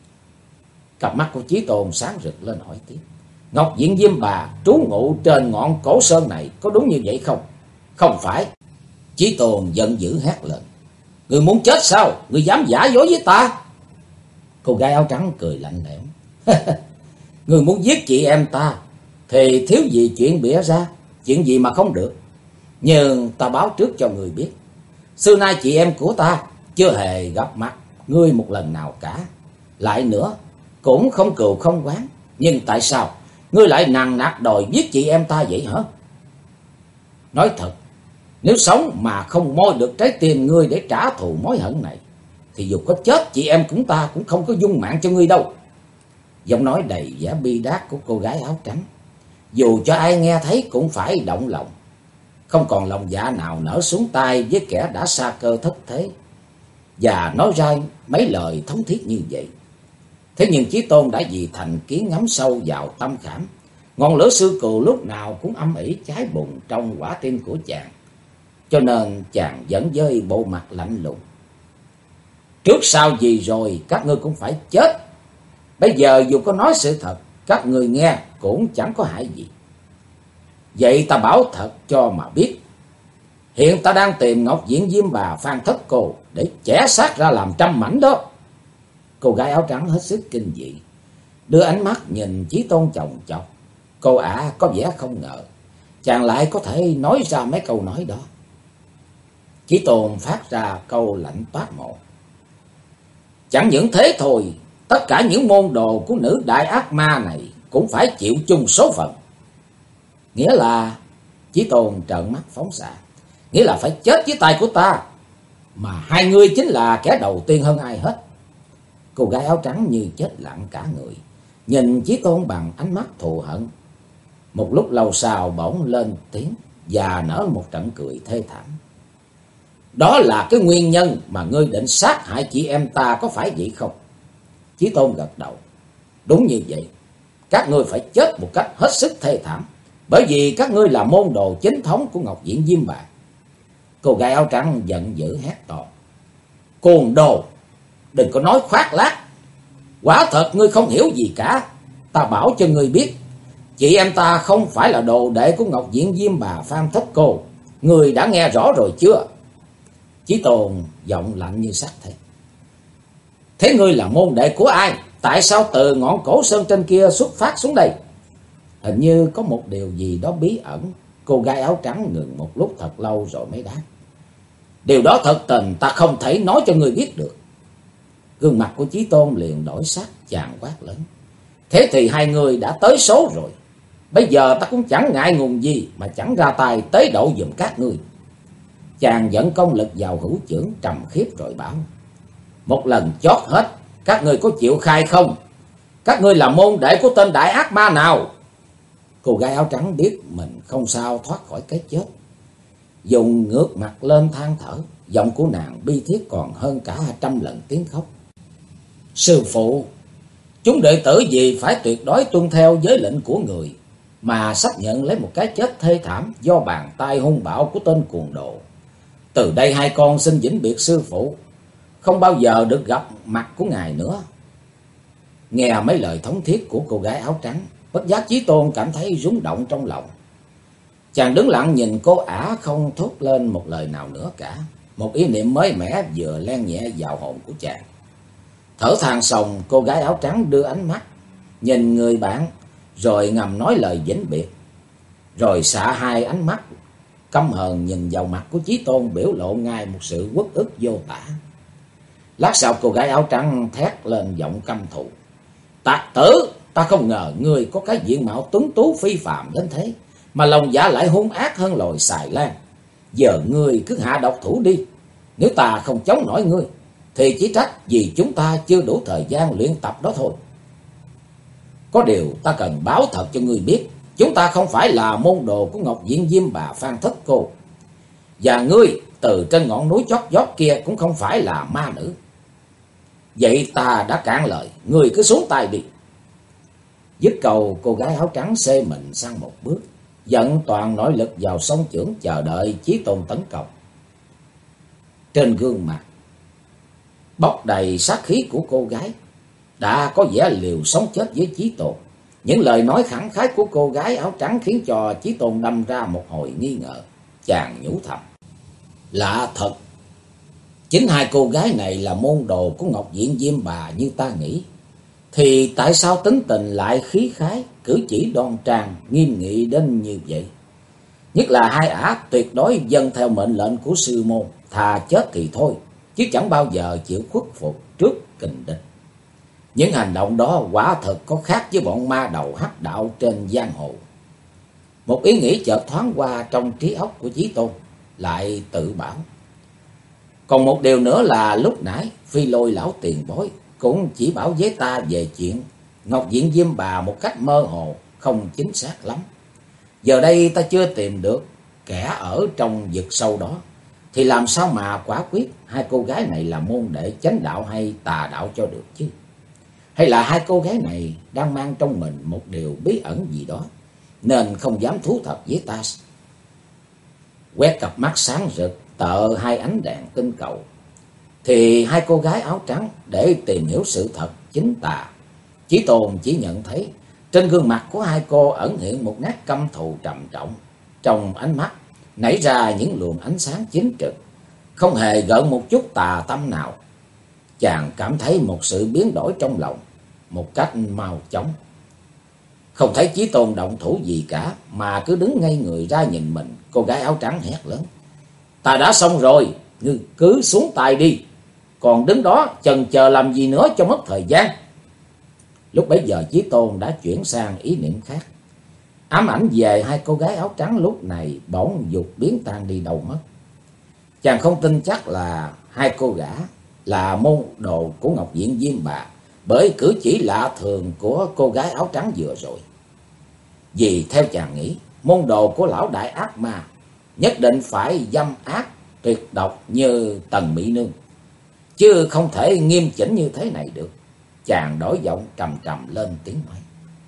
[SPEAKER 1] Cặp mắt của Chí Tôn sáng rực lên hỏi tiếp: "Ngọc Diện Diêm Bà trú ngụ trên ngọn cổ sơn này, có đúng như vậy không?" "Không phải." Chí Tôn giận dữ hét lên: "Ngươi muốn chết sao? Ngươi dám giả dối với ta?" Cô gái áo trắng cười lạnh lẽo: "Ngươi muốn giết chị em ta thì thiếu gì chuyện bịa ra, chuyện gì mà không được. Nhưng ta báo trước cho ngươi biết, xưa nay chị em của ta chưa hề gặp mặt ngươi một lần nào cả. Lại nữa, cũng không cừu không oán. Nhưng tại sao ngươi lại nằng nặc đòi giết chị em ta vậy hả? Nói thật, nếu sống mà không moi được trái tim ngươi để trả thù mối hận này, thì dù có chết chị em chúng ta cũng không có dung mạng cho ngươi đâu. Giọng nói đầy vẻ bi đát của cô gái áo trắng, dù cho ai nghe thấy cũng phải động lòng. Không còn lòng dạ nào nở xuống tay với kẻ đã sa cơ thất thế, và nói ra mấy lời thống thiết như vậy. Thế nhưng Chí Tôn đã vì thành kiến ngắm sâu vào tâm khảm. Ngọn lửa sư cừu lúc nào cũng âm ỉ cháy bùng trong quả tim của chàng, cho nên chàng vẫn với bộ mặt lạnh lùng. Trước sau gì rồi các ngươi cũng phải chết. Bây giờ dù có nói sự thật, các ngươi nghe cũng chẳng có hại gì. Vậy ta bảo thật cho mà biết, hiện ta đang tìm Ngọc Diện Diêm Bà Phan Thất Cô để chẻ xác ra làm trăm mảnh đó. Cô gái áo trắng hết sức kinh dị, đưa ánh mắt nhìn Chí Tôn chòng chọc. Cô ả có vẻ không ngờ chàng lại có thể nói ra mấy câu nói đó. Chí Tôn phát ra câu lạnh toát một: chẳng những thế thôi, tất cả những môn đồ của nữ đại ác ma này cũng phải chịu chung số phận. Nghĩa là, Chí Tôn trợn mắt phóng xạ, nghĩa là phải chết dưới tay của ta, mà hai ngươi chính là kẻ đầu tiên hơn ai hết. Cô gái áo trắng như chết lặng cả người, nhìn Chí Tôn bằng ánh mắt thù hận. Một lúc lâu sau bỗng lên tiếng và nở một trận cười thê thảm. Đó là cái nguyên nhân mà ngươi định sát hại chị em ta, có phải vậy không? Chí Tôn gật đầu. Đúng như vậy, các ngươi phải chết một cách hết sức thê thảm, bởi vì các ngươi là môn đồ chính thống của Ngọc Diện Diêm Bà. Cô gái áo trắng giận dữ hét to: Cuồng đồ, đừng có nói khoác lác. Quả thật ngươi không hiểu gì cả. Ta bảo cho ngươi biết, chị em ta không phải là đồ đệ của Ngọc Diện Diêm Bà Phan Thất Cô. Ngươi đã nghe rõ rồi chưa? Chí Tôn giọng lạnh như sắt thế. Thế ngươi là môn đệ của ai? Tại sao từ ngọn cổ sơn trên kia xuất phát xuống đây? Hình như có một điều gì đó bí ẩn. Cô gái áo trắng ngừng một lúc thật lâu rồi mới đáp: điều đó thật tình ta không thể nói cho ngươi biết được. Gương mặt của Chí Tôn liền đổi sắc, chàng quát lớn: thế thì hai người đã tới số rồi. Bây giờ ta cũng chẳng ngại ngùng gì mà chẳng ra tay tế độ giùm các ngươi. Chàng dẫn công lực vào hữu chưởng trầm khiếp rồi bảo: một lần chót hết, các ngươi có chịu khai không? Các ngươi là môn đệ của tên đại ác ma nào? Cô gái áo trắng biết mình không sao thoát khỏi cái chết, dùng ngước mặt lên than thở. Giọng của nàng bi thiết còn hơn cả 100 lần tiếng khóc. Sư phụ, chúng đệ tử vì phải tuyệt đối tuân theo giới lệnh của người mà sắp nhận lấy một cái chết thê thảm do bàn tay hung bạo của tên cuồng đồ. Từ đây hai con xin vĩnh biệt sư phụ, không bao giờ được gặp mặt của ngài nữa. Nghe mấy lời thống thiết của cô gái áo trắng, bất giác Chí Tôn cảm thấy rung động trong lòng. Chàng đứng lặng nhìn cô ả không thốt lên một lời nào nữa cả. Một ý niệm mới mẻ vừa len nhẹ vào hồn của chàng. Thở than xong, cô gái áo trắng đưa ánh mắt nhìn người bạn, rồi ngầm nói lời vĩnh biệt, rồi xạ hai ánh mắt căm hờn nhìn vào mặt của Chí Tôn, biểu lộ ngay một sự uất ức vô tả. Lát sau cô gái áo trắng thét lên giọng căm thù: Tặc tử, ta không ngờ ngươi có cái diện mạo tuấn tú phi phàm đến thế, mà lòng dạ lại hung ác hơn loài xài lan. Giờ ngươi cứ hạ độc thủ đi. Nếu ta không chống nổi ngươi, thì chỉ trách vì chúng ta chưa đủ thời gian luyện tập đó thôi. Có điều ta cần báo thật cho ngươi biết, chúng ta không phải là môn đồ của Ngọc Diện Diêm Bà Phan Thất Cô. Và ngươi từ trên ngọn núi chót vót kia cũng không phải là ma nữ. Vậy ta đã cạn lời, ngươi cứ xuống tay đi. Dứt câu, cô gái áo trắng xê mình sang một bước, dẫn toàn nội lực vào song chưởng chờ đợi Chí Tôn tấn công. Trên gương mặt bốc đầy sát khí của cô gái đã có vẻ liều sống chết với Chí Tôn. Những lời nói khẳng khái của cô gái áo trắng khiến cho Chí Tôn đâm ra một hồi nghi ngờ. Chàng nhủ thầm: lạ thật, chính hai cô gái này là môn đồ của Ngọc Diện Diêm Bà như ta nghĩ, thì tại sao tính tình lại khí khái, cử chỉ đoan trang, nghiêm nghị đến như vậy? Nhất là hai ả tuyệt đối dâng theo mệnh lệnh của sư môn, thà chết thì thôi, chứ chẳng bao giờ chịu khuất phục trước kình địch. Những hành động đó quả thật có khác với bọn ma đầu hắc đạo trên giang hồ. Một ý nghĩ chợt thoáng qua trong trí óc của Chí Tôn, lại tự bảo. Còn một điều nữa là lúc nãy Phi Lôi lão tiền bối cũng chỉ bảo với ta về chuyện Ngọc Diện Diêm Bà một cách mơ hồ, không chính xác lắm. Giờ đây ta chưa tìm được kẻ ở trong vực sâu đó, thì làm sao mà quả quyết hai cô gái này là môn đệ chánh đạo hay tà đạo cho được chứ? Hay là hai cô gái này đang mang trong mình một điều bí ẩn gì đó, nên không dám thú thật với ta? Quét cặp mắt sáng rực tợ hai ánh đèn tinh cầu, thì hai cô gái áo trắng để tìm hiểu sự thật chính tà. Chí Tôn chỉ nhận thấy trên gương mặt của hai cô ẩn hiện một nét căm thù trầm trọng, trong ánh mắt nảy ra những luồng ánh sáng chính trực, không hề gợn một chút tà tâm nào. Chàng cảm thấy một sự biến đổi trong lòng một cách mau chóng. Không thấy Chí Tôn động thủ gì cả, mà cứ đứng ngây người ra nhìn mình. Cô gái áo trắng hét lớn: "Ta đã xong rồi, ngươi cứ xuống tay đi, còn đứng đó chần chờ làm gì nữa cho mất thời gian." Lúc bấy giờ Chí Tôn đã chuyển sang ý niệm khác. Ám ảnh về hai cô gái áo trắng lúc này bỗng dục biến tan đi đâu mất. Chàng không tin chắc là hai cô gã là môn đồ của Ngọc Diện Diêm Bà, bởi cử chỉ lạ thường của cô gái áo trắng vừa rồi. Vì theo chàng nghĩ, môn đồ của lão đại ác ma nhất định phải dâm ác tuyệt độc như Tần Mỹ Nương, chứ không thể nghiêm chỉnh như thế này được. Chàng đổi giọng trầm trầm lên tiếng nói: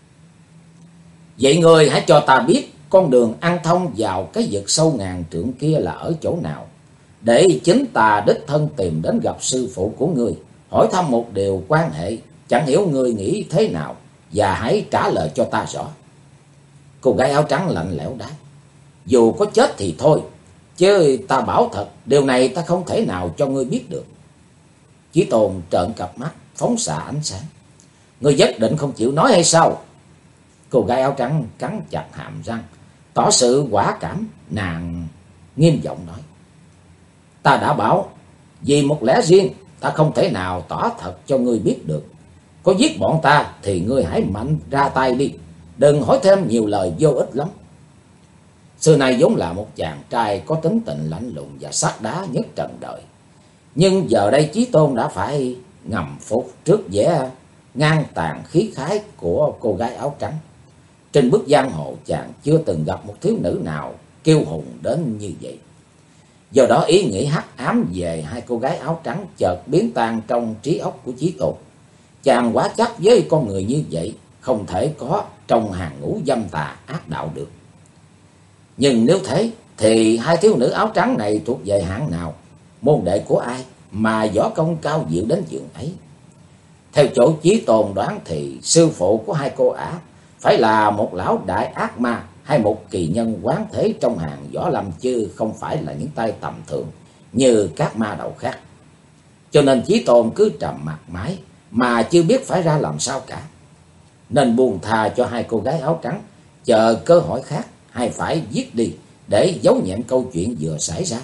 [SPEAKER 1] "Vậy người hãy cho ta biết con đường ăn thông vào cái vực sâu ngàn trượng kia là ở chỗ nào, để chính ta đích thân tìm đến gặp sư phụ của ngươi, hỏi thăm một điều quan hệ, chẳng hiểu ngươi nghĩ thế nào, và hãy trả lời cho ta rõ." Cô gái áo trắng lạnh lẽo đáp: "Dù có chết thì thôi, chứ ta bảo thật, điều này ta không thể nào cho ngươi biết được." Chí Tôn trợn cặp mắt phóng xạ ánh sáng: "Ngươi nhất định không chịu nói hay sao?" Cô gái áo trắng cắn chặt hàm răng, tỏ sự quả cảm. Nàng nghiêm giọng nói: "Ta đã bảo, vì một lẽ riêng, ta không thể nào tỏ thật cho ngươi biết được. Có giết bọn ta thì ngươi hãy mạnh ra tay đi, đừng hỏi thêm nhiều lời vô ích lắm." Xưa nay vốn là một chàng trai có tính tình lạnh lùng và sắt đá nhất trần đời, nhưng giờ đây Chí Tôn đã phải ngầm phục trước vẻ ngang tàn khí khái của cô gái áo trắng. Trên bước giang hồ chàng chưa từng gặp một thiếu nữ nào kiêu hùng đến như vậy. Do đó ý nghĩ hắc ám về hai cô gái áo trắng chợt biến tan trong trí óc của Chí Tôn. Chàng quá chắc với con người như vậy không thể có trong hàng ngũ dâm tà ác đạo được. Nhưng nếu thế thì hai thiếu nữ áo trắng này thuộc về hạng nào, môn đệ của ai mà võ công cao diệu đến chừng ấy? Theo chỗ Chí Tôn đoán thì sư phụ của hai cô ả phải là một lão đại ác ma hay một kỳ nhân quán thế trong hàng võ lâm, chứ không phải là những tay tầm thường như các ma đầu khác. Cho nên Chí Tôn cứ trầm mặc mãi mà chưa biết phải ra làm sao cả, nên buông tha cho hai cô gái áo trắng, chờ cơ hội khác, hay phải giết đi để giấu nhẹm câu chuyện vừa xảy ra.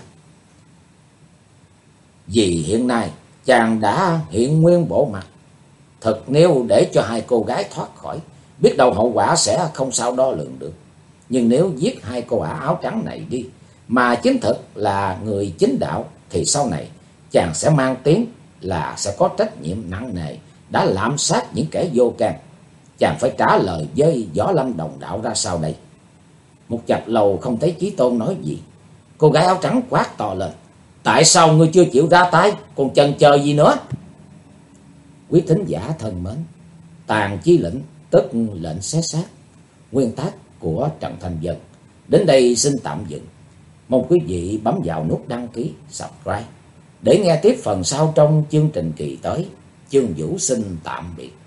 [SPEAKER 1] Vì hiện nay chàng đã hiện nguyên bộ mặt thật, nếu để cho hai cô gái thoát khỏi, biết đâu hậu quả sẽ không sao đo lường được. Nhưng nếu giết hai cô ả áo trắng này đi, mà chính thực là người chính đạo, thì sau này chàng sẽ mang tiếng là sẽ có trách nhiệm nặng nề đã lạm sát những kẻ vô can. Chàng phải trả lời với võ lâm đồng đạo ra sao đây? Một chập lâu không thấy Chí Tôn nói gì, cô gái áo trắng quát to lên: "Tại sao ngươi chưa chịu ra tay, còn chần chờ gì nữa?" Quý thính giả thân mến, Tàn Chi Lĩnh tức lệnh xé xác, nguyên tác của Trần Thành Dân đến đây xin tạm dừng. Mong quý vị bấm vào nút đăng ký, subscribe để nghe tiếp phần sau trong chương trình kỳ tới. Chương Vũ xin tạm biệt.